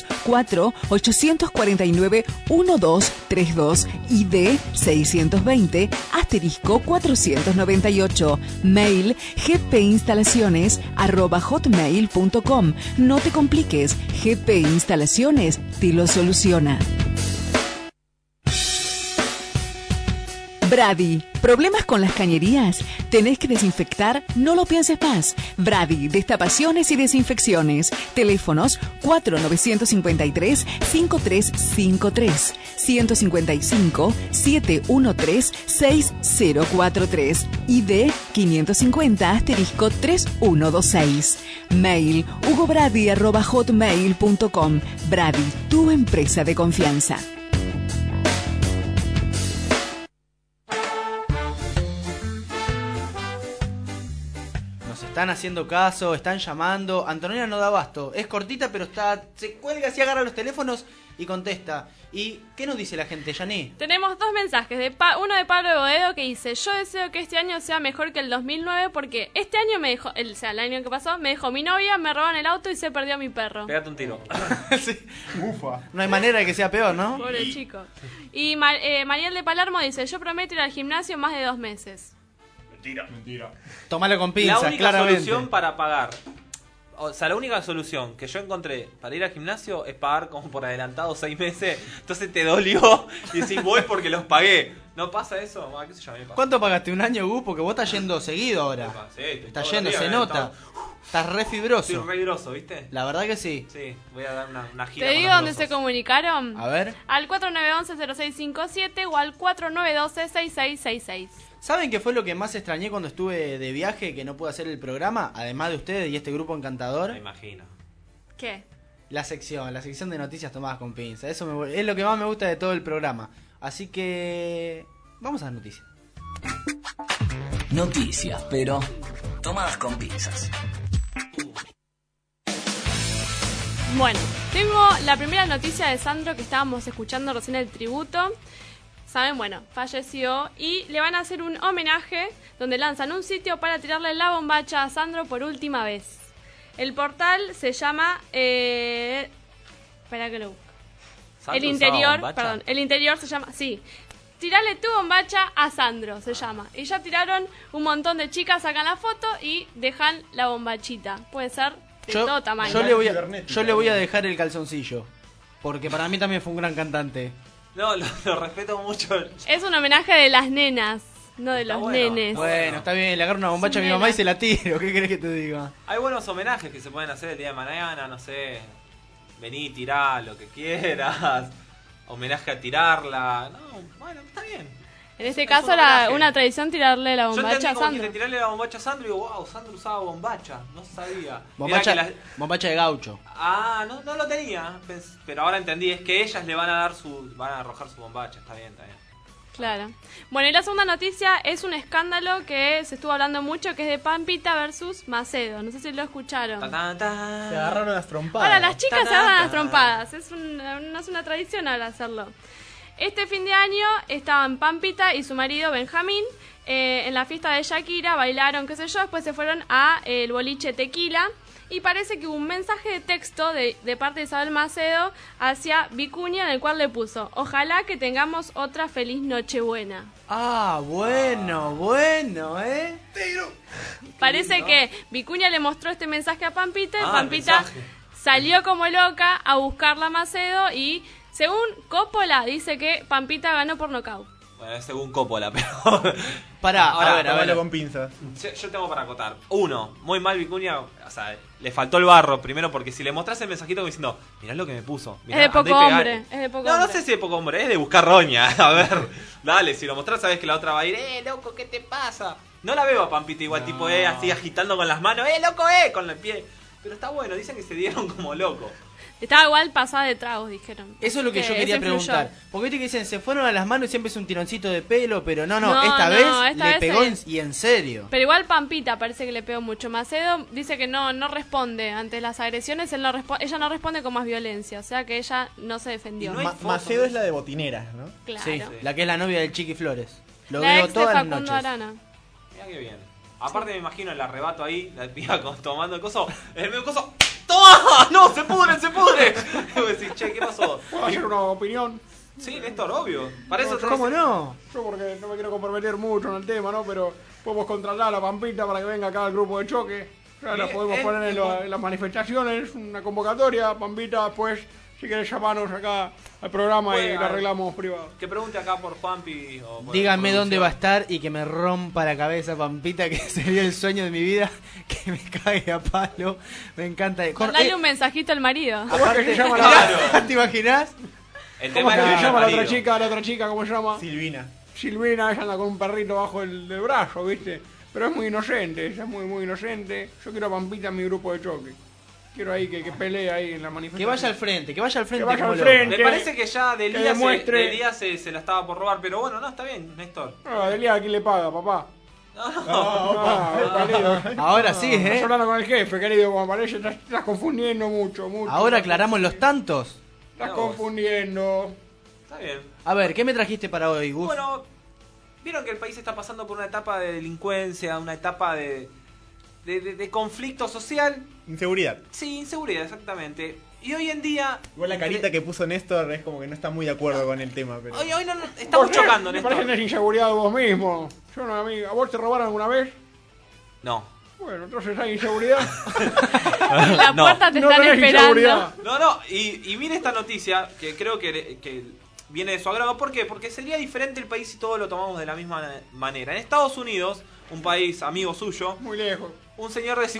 4-849-1232, ID 620-498. Mail gpinstalaciones@hotmail.com. No te compliques, GP Instalaciones te lo soluciona. Brady, ¿problemas con las cañerías? ¿Tenés que desinfectar? No lo pienses más. Brady, destapaciones y desinfecciones. Teléfonos 4953-5353, 155-713-6043, ID 550-3126. Mail hugobrady@hotmail.com. Brady, tu empresa de confianza. Están haciendo caso, están llamando. Antonella no da abasto. Es cortita, pero se cuelga, así agarra los teléfonos y contesta. ¿Y qué nos dice la gente, Yaní? Tenemos dos mensajes. Uno de Pablo de Boedo que dice: yo deseo que este año sea mejor que el 2009 porque este año me dejó, el año que pasó, me dejó mi novia, me robaron el auto y se perdió mi perro. Pégate un tiro. Sí. Ufa. No hay manera de que sea peor, ¿no? Pobre chico. Y Mariel de Palermo dice: yo prometo ir al gimnasio más de 2 meses. Mentira. Tomalo con pinzas, la única claramente. solución para pagar, o sea, la única solución que yo encontré para ir al gimnasio es pagar como por adelantado 6 meses. Entonces te dolió y decís voy porque los pagué. ¿No pasa eso? ¿Qué sé yo? A mí me pasa. ¿Cuánto pagaste? ¿1 año, Gus? Porque vos estás yendo seguido ahora. Sí, estás yendo, se nota. Estás re fibroso. Estoy re grosso, ¿viste? La verdad que sí. Sí, voy a dar una gira. ¿Te digo dónde se comunicaron? A ver. Al 4911-0657 o al 4912-6666. ¿Saben qué fue lo que más extrañé cuando estuve de viaje que no pude hacer el programa? Además de ustedes y este grupo encantador. Me imagino. ¿Qué? La sección de noticias tomadas con pinza. Eso es lo que más me gusta de todo el programa. Así que vamos a las noticias. Noticias, pero tomadas con pinzas. Bueno, tengo la primera noticia de Sandro que estábamos escuchando recién el tributo. Saben, bueno, falleció y le van a hacer un homenaje donde lanzan un sitio para tirarle la bombacha a Sandro por última vez. El portal se llama... espera que lo busco. El interior se llama... Sí. Tirale tu bombacha a Sandro, se llama. Y ya tiraron un montón de chicas, sacan la foto y dejan la bombachita. Puede ser de todo tamaño. Yo le voy a dejar el calzoncillo. Porque para mí también fue un gran cantante. No, lo respeto mucho. Es un homenaje de las nenas, no de los nenes. Bueno, está bien, le agarro una bombacha a mi mamá y se la tiro. ¿Qué querés que te diga? Hay buenos homenajes que se pueden hacer el día de mañana, no sé. Vení, tirá lo que quieras. Homenaje a tirarla. No, bueno, está bien. En este caso era una tradición tirarle la bombacha a Sandro. Yo tirarle la bombacha a Sandro y digo, wow, Sandro usaba bombacha. No sabía. Bombacha de gaucho. Ah, no lo tenía. Pero ahora entendí, es que ellas le van a arrojar su bombacha. Está bien. Claro. Bueno, y la segunda noticia es un escándalo que se estuvo hablando mucho, que es de Pampita versus Macedo. No sé si lo escucharon. Se agarraron las trompadas. Ahora las chicas se agarran las trompadas. Es una tradición ahora hacerlo. Este fin de año estaban Pampita y su marido Benjamín en la fiesta de Shakira, bailaron, qué sé yo, después se fueron a el boliche Tequila y parece que hubo un mensaje de texto de parte de Isabel Macedo hacia Vicuña en el cual le puso: ojalá que tengamos otra feliz Nochebuena. Ah, bueno, Parece que Vicuña le mostró este mensaje a Pampita y Pampita salió como loca a buscarla a Macedo y... Según Coppola, dice que Pampita ganó por nocaut. Bueno, es según Coppola, pero... Pará, a ver, con pinzas. Yo tengo para acotar. Uno, muy mal Vicuña, o sea, le faltó el barro primero porque si le mostrás el mensajito como diciendo, mirá lo que me puso. Mirá, es de poco hombre, No sé si es de poco hombre, es de buscar roña. A ver, dale, si lo mostrás sabes que la otra va a ir, loco, ¿qué te pasa? No la veo a Pampita igual, tipo, así agitando con las manos, loco, con el pie. Pero está bueno, dicen que se dieron como locos. Estaba igual pasada de tragos, dijeron. Eso es lo que yo quería preguntar. Porque viste que dicen, se fueron a las manos y siempre es un tironcito de pelo, pero esta vez le pegó y en serio. Pero igual Pampita parece que le pegó mucho. Macedo dice que no responde ante las agresiones, ella no responde con más violencia, o sea que ella no se defendió. Macedo es la de botineras, ¿no? Claro. Sí, la que es la novia del Chiqui Flores. Lo la veo ex todas de las Facundo noches. Arana. Mirá qué bien. Aparte me imagino el arrebato ahí, la piba tomando el coso, el medio coso. ¡Toma! ¡No! ¡Se pudre, se pudre! Y vos decís, che, ¿qué pasó? ¿Puedo hacer una opinión? Sí, Néstor, obvio. Para eso ¿Cómo no? Yo porque no me quiero comprometer mucho en el tema, ¿no? Pero podemos contratar a la Pampita para que venga acá al grupo de choque. Ya la podemos poner en las manifestaciones, una convocatoria. Pampita, pues, si querés llamarnos acá al programa y lo arreglamos privado. Que pregunte acá por Juanpi. O por Díganme dónde va a estar y que me rompa la cabeza Pampita, que sería el sueño de mi vida, que me cague a palo. Me encanta. Dale un mensajito al marido. Aparte, se llama la... ¿Te imaginas? ¿Cómo se llama la otra chica? ¿Cómo se llama? Silvina. Silvina, ella anda con un perrito bajo el brazo, ¿viste? Pero es muy inocente, ella es muy, muy inocente. Yo quiero a Pampita en mi grupo de choque. Quiero ahí que pelee ahí en la manifestación. Que vaya al frente, que vaya al frente. Que vaya al frente. Me parece que ya Delia se la estaba por robar, pero bueno, no, está bien, Néstor. No, Delia, ¿a quién le paga, papá? Ahora sí, Estás hablando con el jefe, querido, como parece, estás confundiendo mucho. Ahora aclaramos los tantos. Estás confundiendo. Está bien. A ver, ¿qué me trajiste para hoy, Gus? Bueno, vieron que el país está pasando por una etapa de delincuencia, una etapa de conflicto social. Inseguridad. Sí, inseguridad, exactamente. Y hoy en día... Igual la carita que puso Néstor es como que no está muy de acuerdo con el tema. Pero... Hoy no estamos chocando, Me Néstor. parece que es inseguridad vos mismo. Yo no, amiga. ¿A vos te robaron alguna vez? No. Bueno, entonces hay inseguridad. En la puerta te están esperando. No, y mire esta noticia, que creo que viene de su agrado. ¿Por qué? Porque sería diferente el país si todos lo tomamos de la misma manera. En Estados Unidos, un país amigo suyo, muy lejos, un señor de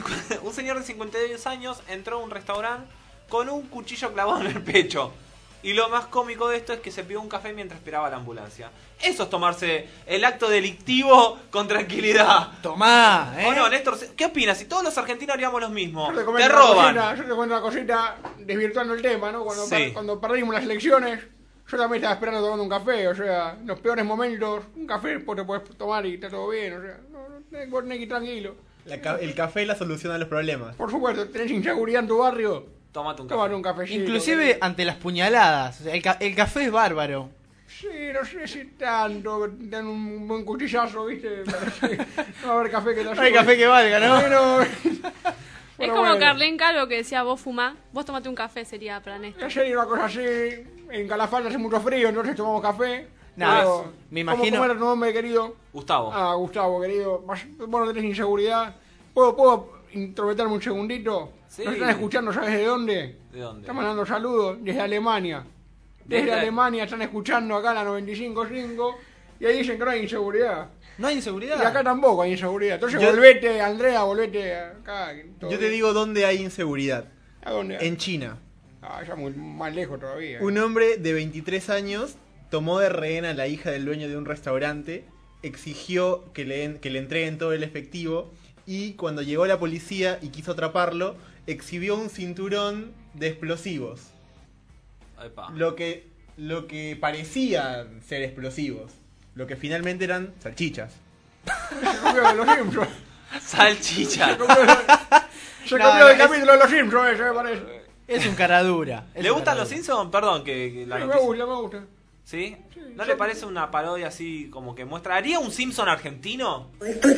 52 años entró a un restaurante con un cuchillo clavado en el pecho. Y lo más cómico de esto es que se pidió un café mientras esperaba la ambulancia. Eso es tomarse el acto delictivo con tranquilidad. Tomá, ¿O no, Néstor? ¿Qué opinas? Si todos los argentinos haríamos lo mismo. Yo Te roban. Yo te cuento una cosita desvirtuando el tema, ¿no? Sí. Cuando perdimos las elecciones, yo también estaba esperando tomando un café. O sea, en los peores momentos, un café después te puedes tomar y está todo bien. O sea, no tenés que ir tranquilo. El café es la solución a los problemas. Por supuesto, tenés inseguridad en tu barrio. Tómate un cafecito. Inclusive ante las puñaladas. O sea, el café es bárbaro. Sí, no sé si tanto. Dan un buen cuchillazo, ¿viste? No va a haber café que la No hay café que valga, ¿no? Bueno, es como Carlén Calvo que decía, vos fumá, vos tomate un café, sería para Néstor. Ayer una cosa así, en Calafate hace mucho frío, entonces tomamos café. No, me imagino. ¿Cómo era tu nombre, querido? Gustavo. Ah, Gustavo, querido. Vos no tenés inseguridad. ¿Puedo intrometerme un segundito? Sí. ¿Nos están escuchando, sabes de dónde? ¿De dónde? Están mandando saludos desde Alemania. Desde Alemania están escuchando acá la 95.5 y ahí dicen que no hay inseguridad. ¿No hay inseguridad? Y acá tampoco hay inseguridad. Entonces Yo- volvete, Andrea, volvete acá. Yo te digo dónde hay inseguridad. ¿A dónde? En China. Ah, ya muy más lejos todavía. Un hombre de 23 años tomó de rehén a la hija del dueño de un restaurante, exigió que le entreguen todo el efectivo y cuando llegó la policía y quiso atraparlo, exhibió un cinturón de explosivos. Epa. Lo que parecían ser explosivos, lo que finalmente eran salchichas. Se comió de los Simpsons. Salchicha. Se comió el capítulo de los Simpsons, ese me parece. Es un caradura. ¿Le gustan los Simpsons? Perdón, que la Sí, noticia. me gusta. ¿Sí? ¿No le parece una parodia así como que muestra? ¿Haría un Simpson argentino?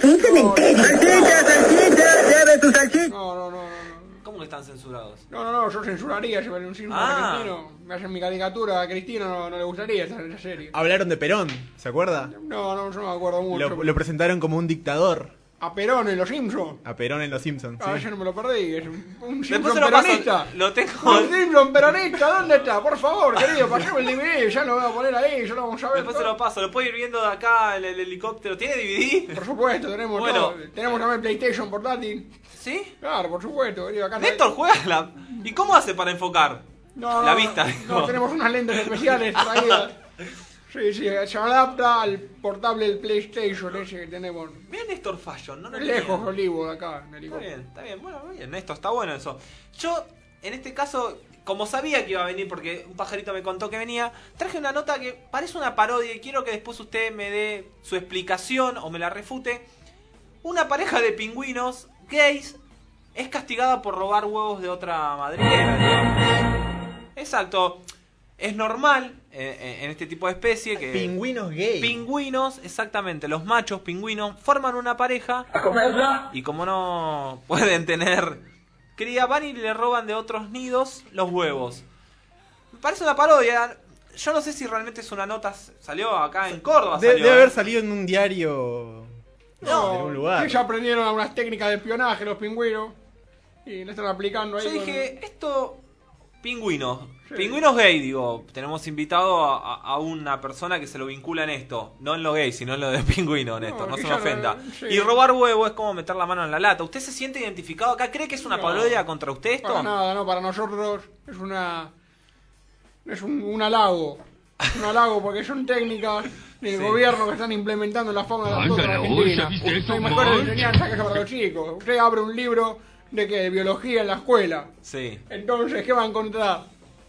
No. ¿Cómo que están censurados? No, yo censuraría si fuera un Simpson argentino. Me hacen mi caricatura a Cristina, no le gustaría esa serie. Hablaron de Perón, ¿se acuerda? No, yo no me acuerdo mucho. Lo presentaron como un dictador. A Perón en los Simpsons. A Perón en Los Simpsons. Ah, sí. yo no me lo perdí. Es un Después Simpson se lo paso, peronista. lo tengo. Un Simpson peronista, ¿dónde está? Por favor, querido, pasemos el DVD. Ya lo voy a poner ahí, ya lo vamos a ver. Después se lo paso, lo puedo ir viendo de acá el helicóptero. ¿Tiene DVD? Por supuesto, tenemos Bueno. todo. Tenemos también PlayStation portátil. ¿Sí? Claro, por supuesto, querido. Acá Néstor juega la... ¿Y cómo hace para enfocar? La vista, No, digo. tenemos unas lentes especiales traídas. Sí, se adapta al portable del PlayStation ese que tenemos. Mira Néstor Fashion, no Lejos, Olivo, de acá. En Está bien, bueno, muy bien, Néstor, está bueno eso. Yo, en este caso, como sabía que iba a venir, porque un pajarito me contó que venía, traje una nota que parece una parodia y quiero que después usted me dé su explicación o me la refute. Una pareja de pingüinos gays es castigada por robar huevos de otra madriguera, digamos. Exacto. Es normal en este tipo de especie que... Pingüinos gay. Pingüinos, exactamente. Los machos pingüinos forman una pareja. ¿A comerla? Y como no pueden tener cría, van y le roban de otros nidos los huevos. Me parece una parodia. Yo no sé si realmente es una nota. Salió acá en Córdoba. Debe haber salido en un diario de algún lugar. Que ya aprendieron algunas técnicas de espionaje los pingüinos y le están aplicando ahí. Yo dije, esto... Pingüinos. Sí. Pingüinos gay, digo. Tenemos invitado a una persona que se lo vincula en esto. No en lo gay, sino en lo de pingüino, Néstor. No se me ofenda. Sí. Y robar huevo es como meter la mano en la lata. ¿Usted se siente identificado acá? ¿Cree que es una parodia contra usted esto? Para nada, no. Para nosotros es una... Es un halago. Un halago porque son técnicas del gobierno que están implementando en la fauna de la flora argentina. No hay mejores enseñanzas que eso para los chicos. Usted abre un libro... ¿De qué? De biología en la escuela. Sí. Entonces, ¿qué va a encontrar?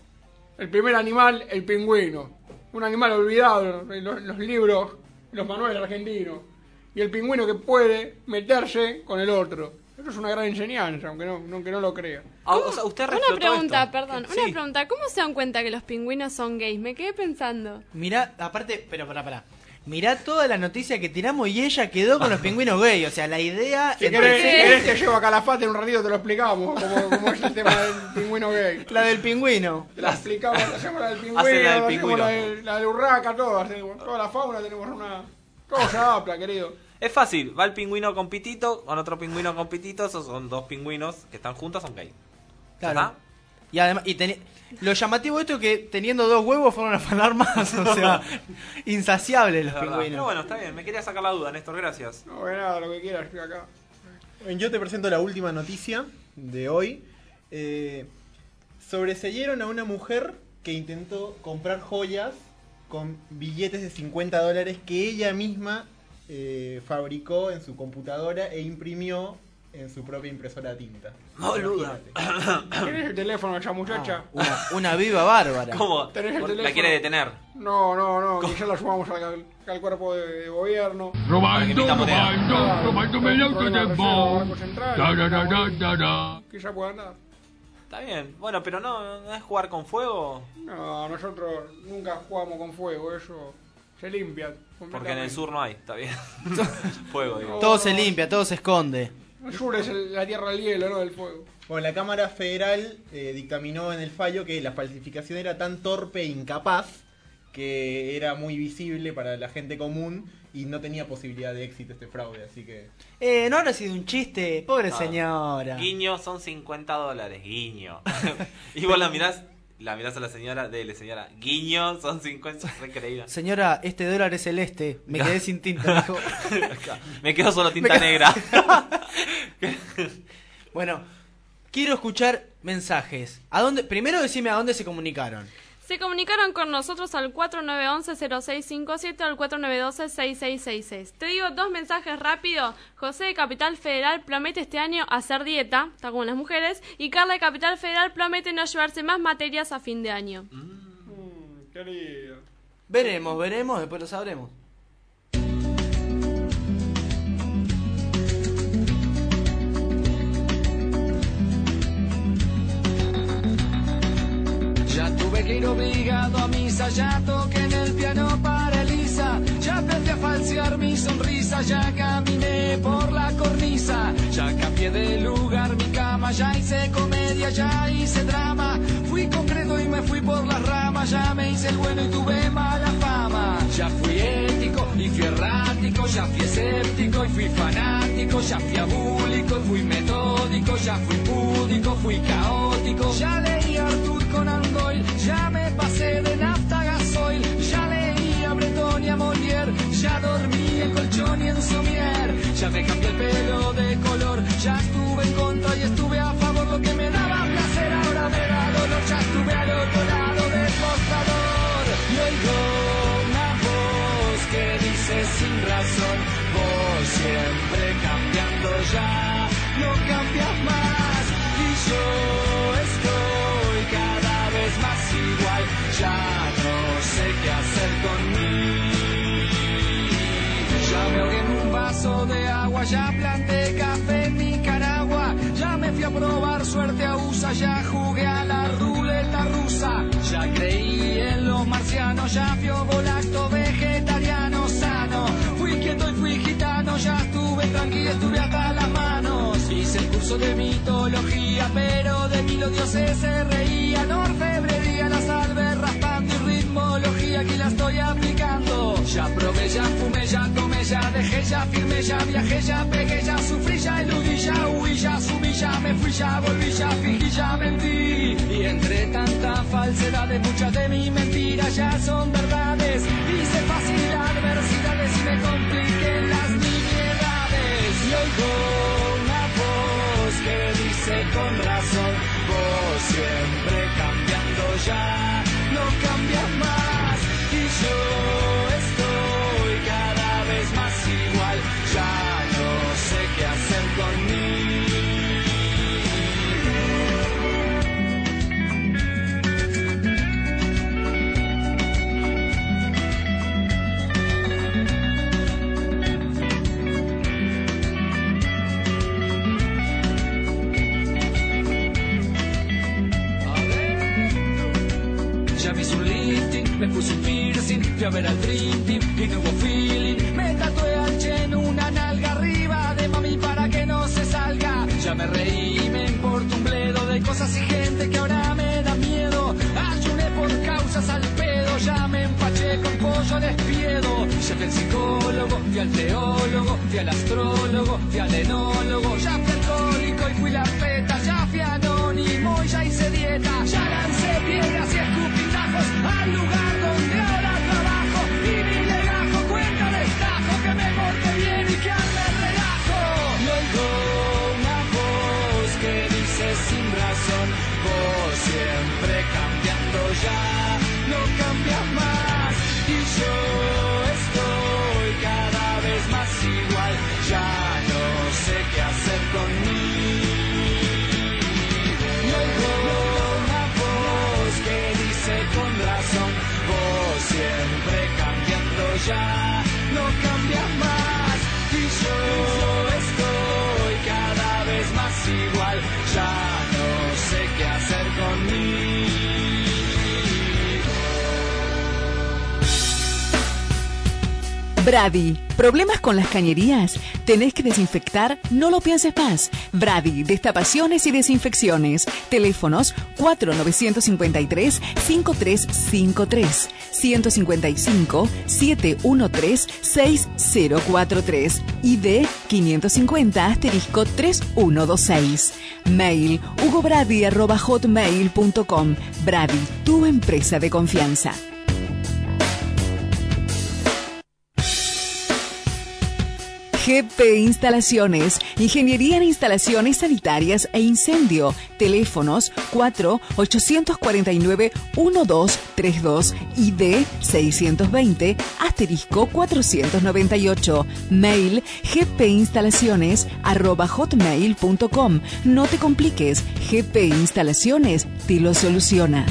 El primer animal, el pingüino. Un animal olvidado en los libros, los manuales argentinos. Y el pingüino que puede meterse con el otro. Eso es una gran enseñanza, aunque no lo crea. O sea, usted Una pregunta, esto. perdón. Sí. Una pregunta. ¿Cómo se dan cuenta que los pingüinos son gays? Me quedé pensando. Mirá, aparte, pero pará. Mirá toda la noticia que tiramos y ella quedó con los pingüinos gay. O sea, la idea... Si querés te llevo a Calafate en un ratito, te lo explicamos. Cómo es el tema del pingüino gay. La del pingüino. Te la explicamos, hacemos la del pingüino, Hacen la del hacemos pingüino. la de urraca, toda la fauna tenemos una... Todo se adapta, querido. Es fácil. Va el pingüino con pitito, con otro pingüino con pitito. Esos son dos pingüinos que están juntos, son gay. Claro. ¿Está? Y además, lo llamativo de esto es que teniendo 2 huevos fueron a afanar más. O sea, insaciables los La verdad. pingüinos. Pero bueno, está bien. Me quería sacar la duda, Néstor. Gracias. No, de nada, lo que quieras, estoy acá. Yo te presento la última noticia de hoy. Sobreseyeron a una mujer que intentó comprar joyas con billetes de $50 que ella misma fabricó en su computadora e imprimió en su propia impresora a tinta. Boluda. ¿Tienes el teléfono de esa muchacha? Una viva bárbara. ¿Cómo? ¿Tenés el teléfono? ¿La quiere detener? No, que ya la sumamos al cuerpo de gobierno. Robando el auto de Banco Bob. Central. Quizá pueda andar. Está bien. Bueno, pero no es jugar con fuego. No, nosotros nunca jugamos con fuego, eso se limpia. Porque en el sur no hay, está bien. Fuego, digo. Todo se limpia, todo se esconde. El sur es la tierra del hielo, no del fuego. Bueno, la Cámara Federal dictaminó en el fallo que la falsificación era tan torpe e incapaz que era muy visible para la gente común y no tenía posibilidad de éxito este fraude, así que... No habrá sido un chiste, pobre señora. Guiño, son $50, guiño. Y vos la mirás a la señora, dele señora, guiño, son 50, recreída. Señora, este dólar es celeste, me quedé sin tinta, dijo. Me quedo solo tinta negra. Bueno, quiero escuchar mensajes. Primero decime a dónde se comunicaron. Se comunicaron con nosotros al 4911-0657 o al 4912-6666. Te digo 2 mensajes rápidos. José de Capital Federal promete este año hacer dieta, está como las mujeres. Y Carla de Capital Federal promete no llevarse más materias a fin de año. Querido. Veremos, después lo sabremos. Ya tuve que ir obligado a misa, ya toqué en el piano para Elisa, ya aprendí a falsear mi sonrisa, ya caminé por la cornisa, ya cambié de lugar mi cama, ya hice comedia, ya hice drama, fui concreto y me fui por las ramas, ya me hice el bueno y tuve mala fama, ya fui ético y fui errático, ya fui escéptico y fui fanático, ya fui abúlico y fui metódico, ya fui púdico, fui caótico, ya leí a Artur Conan Doyle, ya me pasé de nafta a gasoil, ya leí a Breton y a Molière, ya dormí en colchón y en somier, ya me cambié el pelo de color, ya estuve en contra y estuve a favor, lo que me daba placer ahora me da dolor, ya estuve al otro lado del mostrador, y oigo una voz que dice sin razón, vos siempre cambiando ya, no cambias más, y yo estoy cada vez más igual, ya no sé qué hacer con mí. Ya me ahogué en un vaso de agua, ya planté café en Nicaragua, ya me fui a probar suerte a USA, ya jugué a la ruleta rusa, ya creí los dioses se reían, orfebrería, la salve raspando y ritmología aquí la estoy aplicando. Ya probé, ya fumé, ya tomé, ya dejé, ya firmé, ya viajé, ya pegué, ya sufrí, ya eludí, ya huí, ya subí, ya me fui, ya volví, ya fingí, ya mentí. Y entre tanta falsedad muchas de mis mentiras ya son verdades. Hice fácil adversidades y me compliqué las nimiedades. Y oigo una voz que dice con razón, vos siempre cambiando ya, no cambias más. Y yo estoy cada vez más igual, ya no sé qué hacer conmigo. Ya me hice un lifting, me puse un piercing, fui a ver al Dream Team y no hubo feeling. Me tatué al Chen una nalga arriba de mami para que no se salga. Ya me reí, me importa un bledo de cosas y gente que ahora me da miedo. Ayuné por causas al pedo, ya me empaché con pollo despiedo. Ya fui al psicólogo, fui al teólogo, fui al astrólogo, fui al enólogo. Ya fui alcohólico y fui la peta, ya fui anónimo y ya hice dieta. Ya lancé piedras y escupitajos al lugar donde ahora trabajo. Y mi legajo cuenta destajo que me porte bien y que ande relajo. Y oigo una voz que dice sin razón, vos siempre cambiando ya, no cambias más. Y yo estoy cada vez más igual, ya no sé qué hacer conmigo. Y oigo una voz que dice con razón, vos siempre cambiando ya, no cambias más. Y yo estoy cada vez más igual, ya no sé qué hacer conmigo. Brady, ¿problemas con las cañerías? ¿Tenés que desinfectar? No lo pienses más. Brady, destapaciones y desinfecciones. Teléfonos 4953-5353, 155-713-6043, ID 550-3126. Mail hugobrady@hotmail.com. Brady, tu empresa de confianza. GP Instalaciones, ingeniería en instalaciones sanitarias e incendio. Teléfonos 4-849-1232, ID 620-498. Mail gpinstalaciones@hotmail.com. No te compliques, GP Instalaciones te lo soluciona.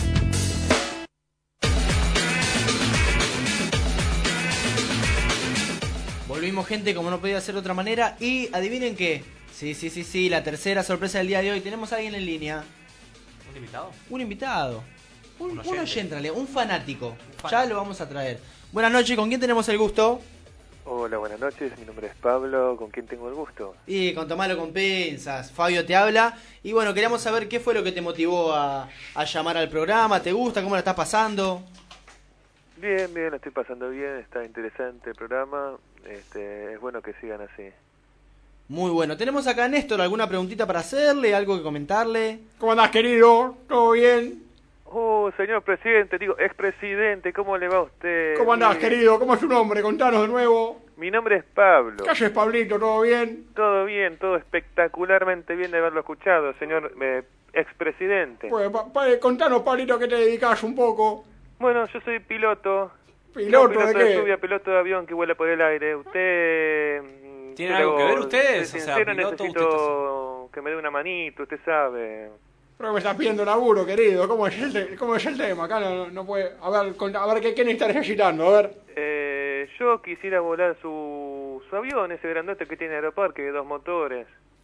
Volvimos, gente, como no podía ser de otra manera. Y adivinen qué. Sí, la tercera sorpresa del día de hoy. Tenemos a alguien en línea. ¿Un invitado? Un invitado. Un oyente. oyente, en realidad, un fanático. Ya lo vamos a traer. Buenas noches, ¿con quién tenemos el gusto? Hola, buenas noches, mi nombre es Pablo, ¿con quién tengo el gusto? Y con Tomalo con pinzas, Fabio te habla. Y bueno, queríamos saber qué fue lo que te motivó a llamar al programa. ¿Te gusta? ¿Cómo la estás pasando? Bien, la estoy pasando bien, está interesante el programa, es bueno que sigan así. Muy bueno. Tenemos acá a Néstor, ¿alguna preguntita para hacerle? ¿Algo que comentarle? ¿Cómo andás, querido? ¿Todo bien? Señor presidente, expresidente, ¿cómo le va a usted? ¿Cómo andás, querido? ¿Cómo es su nombre? Contanos de nuevo. Mi nombre es Pablo. ¿Qué haces, Pablito? ¿Todo bien? Todo bien, todo espectacularmente bien de haberlo escuchado, señor expresidente. Pues, contanos, Pablito, ¿a qué te dedicas un poco? Bueno, yo soy piloto. ¿Piloto de qué? Lluvia, piloto de avión que vuela por el aire. ¿Usted ¿Tienen algo que ver ustedes? O sea, necesito que me dé una manito, usted sabe. Pero me estás pidiendo laburo, querido. ¿Cómo es el tema? Acá no puede... A ver, ¿qué necesitas necesitando? A ver. Yo quisiera volar su avión, ese grandote que tiene Aeroparque de 2 motores.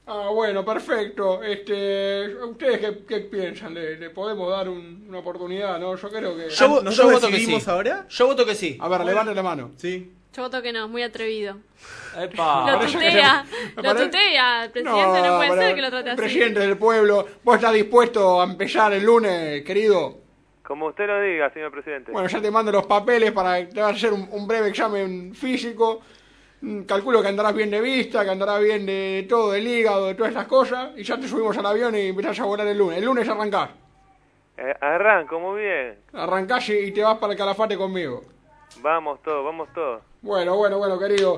Ah, bueno, perfecto. ¿Ustedes qué piensan? ¿Le podemos dar una oportunidad, no? Yo creo que... Yo voto que sí. ahora? Yo voto que sí. A ver, levante la mano. Sí. Yo voto que no, muy atrevido. Epa. Lo tutea, el presidente no puede ser que lo trate así. Presidente del pueblo, ¿vos estás dispuesto a empezar el lunes, querido? Como usted lo diga, señor presidente. Bueno, ya te mando los papeles para te vas a hacer un breve examen físico. Calculo que andarás bien de vista, que andarás bien de todo, del hígado, de todas esas cosas. Y ya te subimos al avión y empezás a volar el lunes. El lunes arrancás. Arranco, muy bien. Arrancás y te vas para el Calafate conmigo. Vamos todos. Bueno, querido.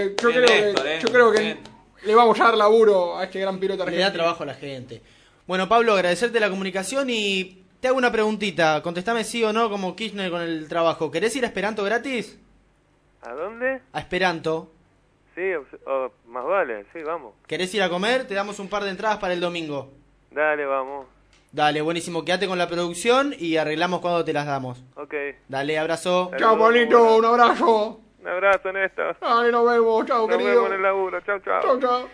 Yo creo que le vamos a dar laburo a este gran piloto argentino. Le da trabajo a la gente. Bueno, Pablo, agradecerte la comunicación y te hago una preguntita. Contestame sí o no como Kirchner con el trabajo. ¿Querés ir a Esperanto gratis? ¿A dónde? A Esperanto. Sí, más vale, sí, vamos. ¿Querés ir a comer? Te damos un par de entradas para el domingo. Dale, vamos. Dale, buenísimo. Quédate con la producción y arreglamos cuando te las damos. Ok. Dale, abrazo. Chao, Pablito, un abrazo. Un abrazo, Néstor. Dale, nos vemos. Chao, querido. Nos vemos en el laburo. Chao.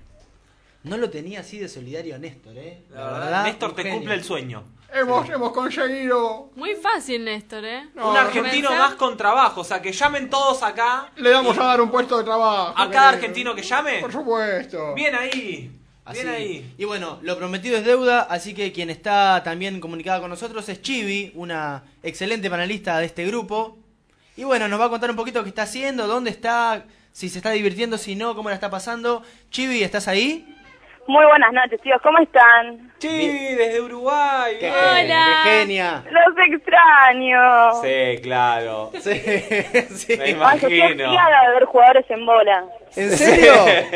No lo tenía así de solidario Néstor, La verdad, Néstor te cumple el sueño. Hemos conseguido... Muy fácil, Néstor, Un argentino más con trabajo, o sea, que llamen todos acá. Le vamos a dar un puesto de trabajo. ¿A cada argentino que llame? Por supuesto. Bien ahí. Así. Bien ahí. Y bueno, lo prometido es deuda, así que quien está también comunicada con nosotros es Chivi, una excelente panelista de este grupo. Y bueno, nos va a contar un poquito qué está haciendo, dónde está, si se está divirtiendo, si no, cómo la está pasando. Chivi, ¿estás ahí? Muy buenas noches, chicos, ¿cómo están? Sí, desde Uruguay. Hola. ¡Qué genia! Los extraño. Sí, claro. Sí. Me Ay, imagino. estoy asqueada de ver jugadores en bola. ¿En serio?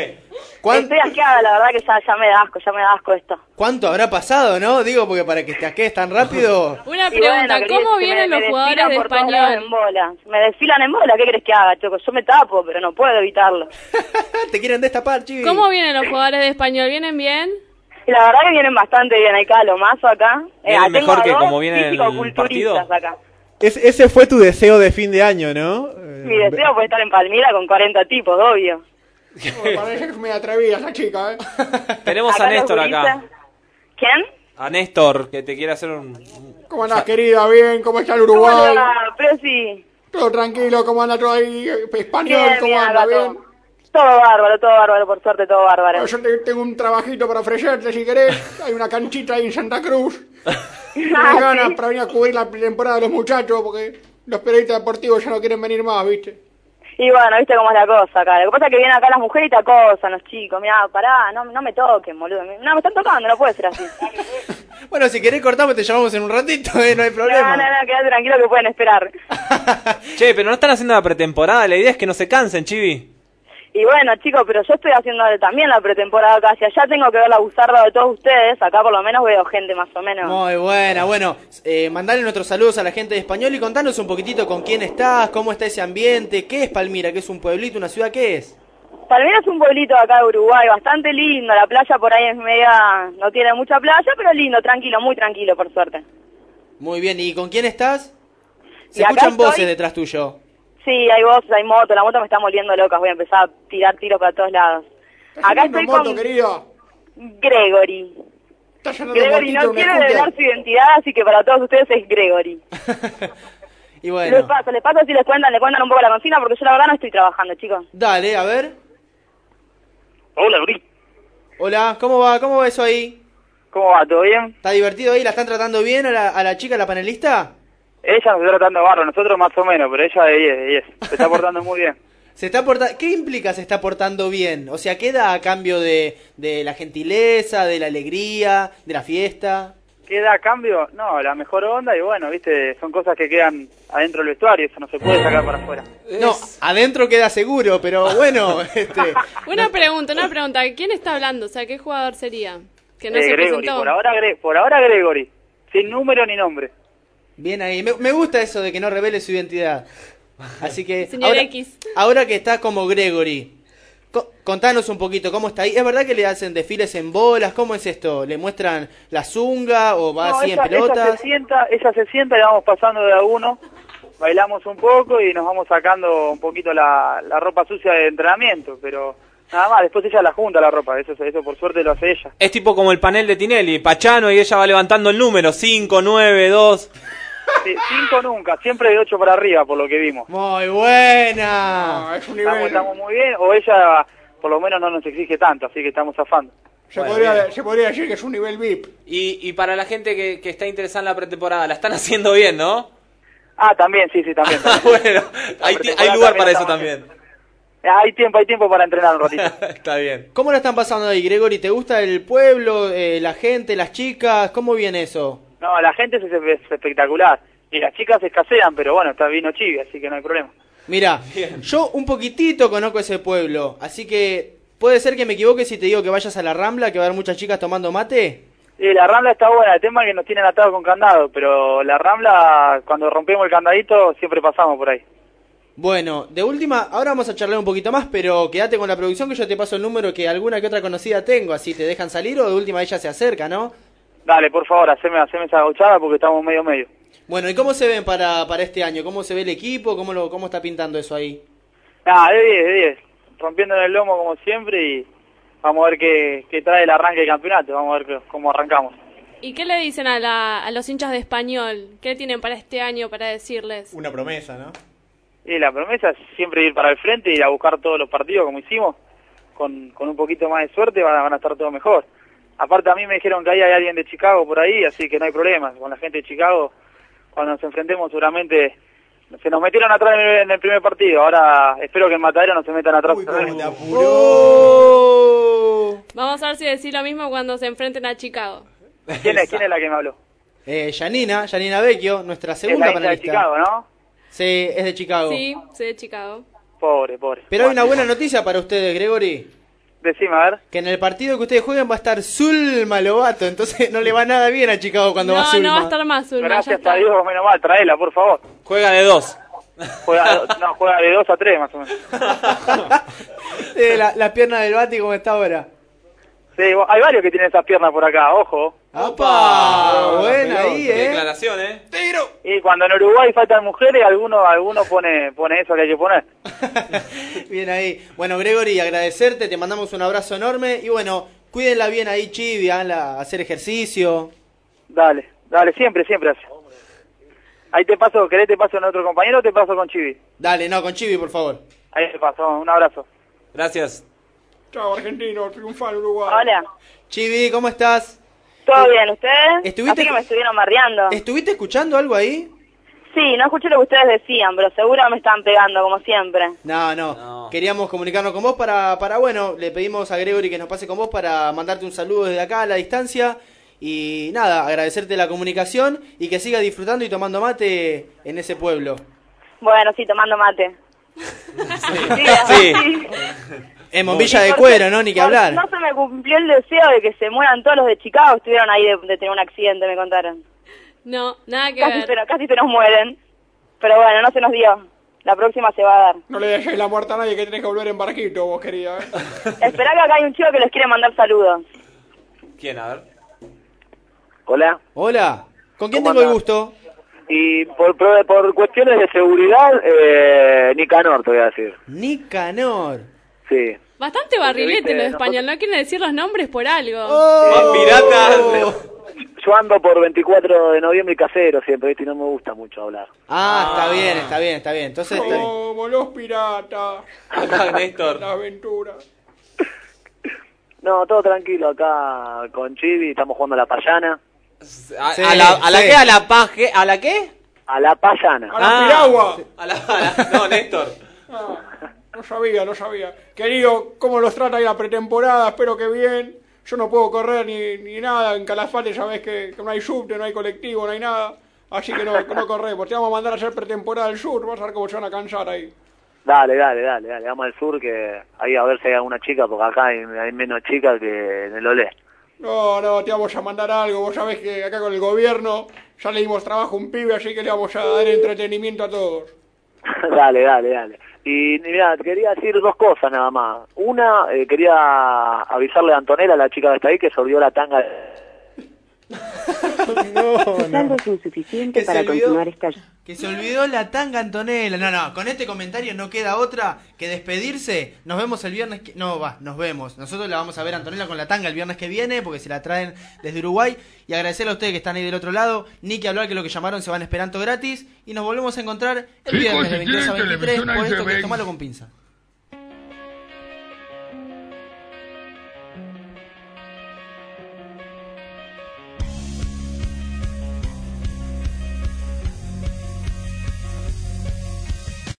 Estoy asqueada, la verdad que ya me da asco esto. ¿Cuánto habrá pasado, no? Digo, porque para que te asquees tan rápido... Una pregunta, ¿cómo vienen los jugadores de español? En bola. Me desfilan en bola, ¿qué crees que haga, Choco? Yo me tapo, pero no puedo evitarlo. Te quieren destapar, Chivi. ¿Cómo vienen los jugadores de español? ¿Vienen bien? Y la verdad que vienen bastante bien. Hay cada lomazo acá. ¿Vienen mejor que dos como viene el partido? Acá. Ese fue tu deseo de fin de año, ¿no? Mi deseo fue estar en Palmira con 40 tipos, obvio. Me parece que es medio atrevida esa chica, Tenemos Acá a Néstor los acá. guristas. ¿Quién? A Néstor, que te quiere hacer un... ¿Cómo andás, querida? ¿Bien? ¿Cómo está el ¿Cómo Uruguay? le va? Pero sí. Todo tranquilo, ¿cómo anda todo ahí? Español, Bien, ¿cómo bien, anda? acá ¿Bien? Todo bárbaro, por suerte, todo bárbaro. Bueno, yo tengo un trabajito para ofrecerte, si querés. Hay una canchita ahí en Santa Cruz. Tengo ganas ¿sí? para venir a cubrir la temporada de los muchachos, porque los periodistas deportivos ya no quieren venir más, ¿viste? Y bueno, viste cómo es la cosa acá. Lo que pasa es que vienen acá las mujeres y te acosan los chicos. Mirá, pará, no me toquen, boludo. No, me están tocando, no puede ser así. Bueno, si querés cortamos, te llamamos en un ratito, no hay problema. No, quedate tranquilo que pueden esperar. Che, pero no están haciendo la pretemporada, la idea es que no se cansen, Chivi. Y bueno, chicos, pero yo estoy haciendo también la pretemporada casi. Allá tengo que ver la buzarda de todos ustedes. Acá por lo menos veo gente más o menos. Muy buena, bueno, mandale nuestros saludos a la gente de Español y contanos un poquitito con quién estás, cómo está ese ambiente, qué es Palmira, qué es un pueblito, una ciudad, qué es. Palmira es un pueblito acá de Uruguay, bastante lindo. La playa por ahí es media, no tiene mucha playa, pero lindo, tranquilo, muy tranquilo, por suerte. Muy bien, ¿y con quién estás? Se Y acá escuchan voces estoy. detrás tuyo. Sí, hay voces, hay moto, la moto me está moliendo locas, voy a empezar a tirar tiros para todos lados. Acá estoy moto, con querida. Gregory. Está llenando Gregory motito no un quiere scooter. revelar su identidad, así que para todos ustedes es Gregory. Y bueno, Les paso si le cuentan un poco la consigna, porque yo la verdad no estoy trabajando, chicos. dale, a ver. Hola, Uri. Hola, ¿cómo va eso ahí? ¿Cómo va? ¿Todo bien? ¿Está divertido ahí? ¿La están tratando bien a la chica, la panelista? Ella nos está tratando barro, nosotros más o menos, pero ella se está portando muy bien. ¿Qué implica se está portando bien? O sea, ¿qué da a cambio de la gentileza, de la alegría, de la fiesta? ¿Qué da a cambio? No, la mejor onda y bueno, viste, son cosas que quedan adentro del vestuario, eso no se puede sacar para afuera. No, adentro queda seguro, pero bueno, Una pregunta, ¿quién está hablando? O sea, ¿qué jugador sería? Que no se Gregory, presentó. por ahora Gregory, sin número ni nombre. Bien ahí, me gusta eso de que no revele su identidad. Así que Señor X. ahora que está como Gregory, contanos un poquito cómo está ahí. ¿Es verdad que le hacen desfiles en bolas? ¿Cómo es esto? ¿Le muestran la zunga o va así en pelotas? Ella se sienta y vamos pasando de a uno, bailamos un poco y nos vamos sacando un poquito la ropa sucia de entrenamiento, pero Nada más, después ella la junta la ropa, eso por suerte lo hace ella. Es tipo como el panel de Tinelli, Pachano, y ella va levantando el número, 5, 9, 2. Sí, 5 nunca, siempre de 8 para arriba, por lo que vimos. Muy buena. Es un nivel... Estamos muy bien, o ella por lo menos no nos exige tanto, así que estamos zafando. Se podría decir que es un nivel VIP. Y para la gente que está interesada en la pretemporada, la están haciendo bien, ¿no? Ah, también, sí, también. Bueno, hay lugar para eso también. Hay tiempo para entrenar un ratito. Está bien. ¿Cómo la están pasando ahí, Gregory? ¿Te gusta el pueblo, la gente, las chicas? ¿Cómo viene eso? No, la gente es espectacular. Y las chicas escasean, pero bueno, está vino Chivi, así que no hay problema. Mira, yo un poquitito conozco ese pueblo, así que puede ser que me equivoque si te digo que vayas a la Rambla, que va a haber muchas chicas tomando mate. Sí, la Rambla está buena, el tema es que nos tienen atados con candado, pero la Rambla, cuando rompemos el candadito, siempre pasamos por ahí. Bueno, de última, ahora vamos a charlar un poquito más, pero quédate con la producción que yo te paso el número que alguna que otra conocida tengo, así te dejan salir o de última ella se acerca, ¿no? Dale, por favor, haceme esa gauchada porque estamos medio. Bueno, ¿y cómo se ven para este año? ¿Cómo se ve el equipo? ¿Cómo está pintando eso ahí? De 10. Rompiendo en el lomo como siempre y vamos a ver qué trae el arranque del campeonato, vamos a ver cómo arrancamos. ¿Y qué le dicen a los hinchas de Español? ¿Qué tienen para este año para decirles? Una promesa, ¿no? Y la promesa es siempre ir para el frente y ir a buscar todos los partidos como hicimos. Con un poquito más de suerte van a estar todo mejor. Aparte a mí me dijeron que ahí hay alguien de Chicago por ahí, así que no hay problema. Con la gente de Chicago, cuando nos enfrentemos seguramente... Se nos metieron atrás en el primer partido, ahora espero que en Matadero no se metan atrás. Vamos a ver si decís lo mismo cuando se enfrenten a Chicago. ¿Quién es la que me habló? Yanina Vecchio, nuestra segunda es la panelista. de Chicago, ¿no? Sí, es de Chicago. Sí, soy de Chicago. Pobre. Pero hay una buena noticia para ustedes, Gregory. Decime, a ver. Que en el partido que ustedes jueguen va a estar Zulma Lobato, entonce no le va nada bien a Chicago cuando va Zulma. No va a estar más Zulma. Gracias a Dios, menos mal, traela, por favor. Juega de 2. Juega de 2 a 3 más o menos. La pierna del Bati como está ahora. Sí, hay varios que tienen esas piernas por acá, ojo. ¡Opa! Buena ahí, Declaración, ¡Tiro! Y cuando en Uruguay faltan mujeres, alguno pone eso que hay que poner. Bien ahí. Bueno, Gregory, agradecerte, te mandamos un abrazo enorme. Y bueno, cuídenla bien ahí, Chivi, hacer ejercicio. Dale, siempre hace. Ahí te paso en otro compañero o te paso con Chivi. Dale, con Chivi, por favor. Ahí te paso, un abrazo. Gracias. Chao, argentino, triunfal Uruguay. Hola. Chivi, ¿cómo estás? ¿Todo bien, ustedes? ¿Estuviste... Así que me estuvieron marreando. ¿Estuviste escuchando algo ahí? Sí, no escuché lo que ustedes decían, pero seguro me están pegando, como siempre. No. Queríamos comunicarnos con vos para bueno, le pedimos a Gregory que nos pase con vos para mandarte un saludo desde acá a la distancia. Y nada, agradecerte la comunicación y que sigas disfrutando y tomando mate en ese pueblo. Bueno, sí, tomando mate. Sí. En bombilla de cuero, ¿no? Ni que hablar. No se me cumplió el deseo de que se mueran todos los de Chicago. Estuvieron ahí de tener un accidente, me contaron. No, nada que ver. Casi se nos mueren. Pero bueno, no se nos dio. La próxima se va a dar. No le dejes la muerte a nadie, que tenés que volver en barquito, vos, querida. Esperá que acá hay un chico que les quiere mandar saludos. ¿Quién? A ver. Hola. ¿Con quién tengo el gusto? Y por cuestiones de seguridad, Nicanor, te voy a decir. Nicanor. Sí. Bastante barrilete lo de español, no quieren decir los nombres por algo. ¡Más piratas! Yo ando por 24 de noviembre y casero siempre, ¿viste? Y no me gusta mucho hablar. Está bien. Entonces, como los piratas. Néstor. La aventura. No, todo tranquilo acá con Chivi, estamos jugando a la payana. ¿A la qué? ¿A la qué? A la payana. A la piragua. No, Néstor. No sabía. Querido, ¿cómo los trata ahí la pretemporada? Espero que bien. Yo no puedo correr ni nada. En Calafate sabés que no hay subte, no hay colectivo, no hay nada. Así que no corremos. Te vamos a mandar a hacer pretemporada al sur. Vas a ver cómo se van a cansar ahí. Dale. Vamos al sur, que ahí a ver si hay alguna chica, porque acá hay menos chicas que en el Olé. No, te vamos a mandar algo. Vos sabés que acá con el gobierno ya le dimos trabajo a un pibe, así que le vamos a dar entretenimiento a todos. Dale. Y mira, quería decir dos cosas nada más. Una, quería avisarle a Antonella, la chica que está ahí, que se olvidó la tanga. Su saldo es insuficiente para continuar esta... Que se olvidó la tanga, Antonella. No, con este comentario no queda otra que despedirse. Nos vemos el viernes que... nos vemos. Nosotros la vamos a ver a Antonella con la tanga el viernes que viene, porque se la traen desde Uruguay. Y agradecerle a ustedes que están ahí del otro lado. Nicky hablar que lo que llamaron se van Esperanto gratis. Y nos volvemos a encontrar el viernes de 22 a 23 por esto que es Tomalo con Pinza.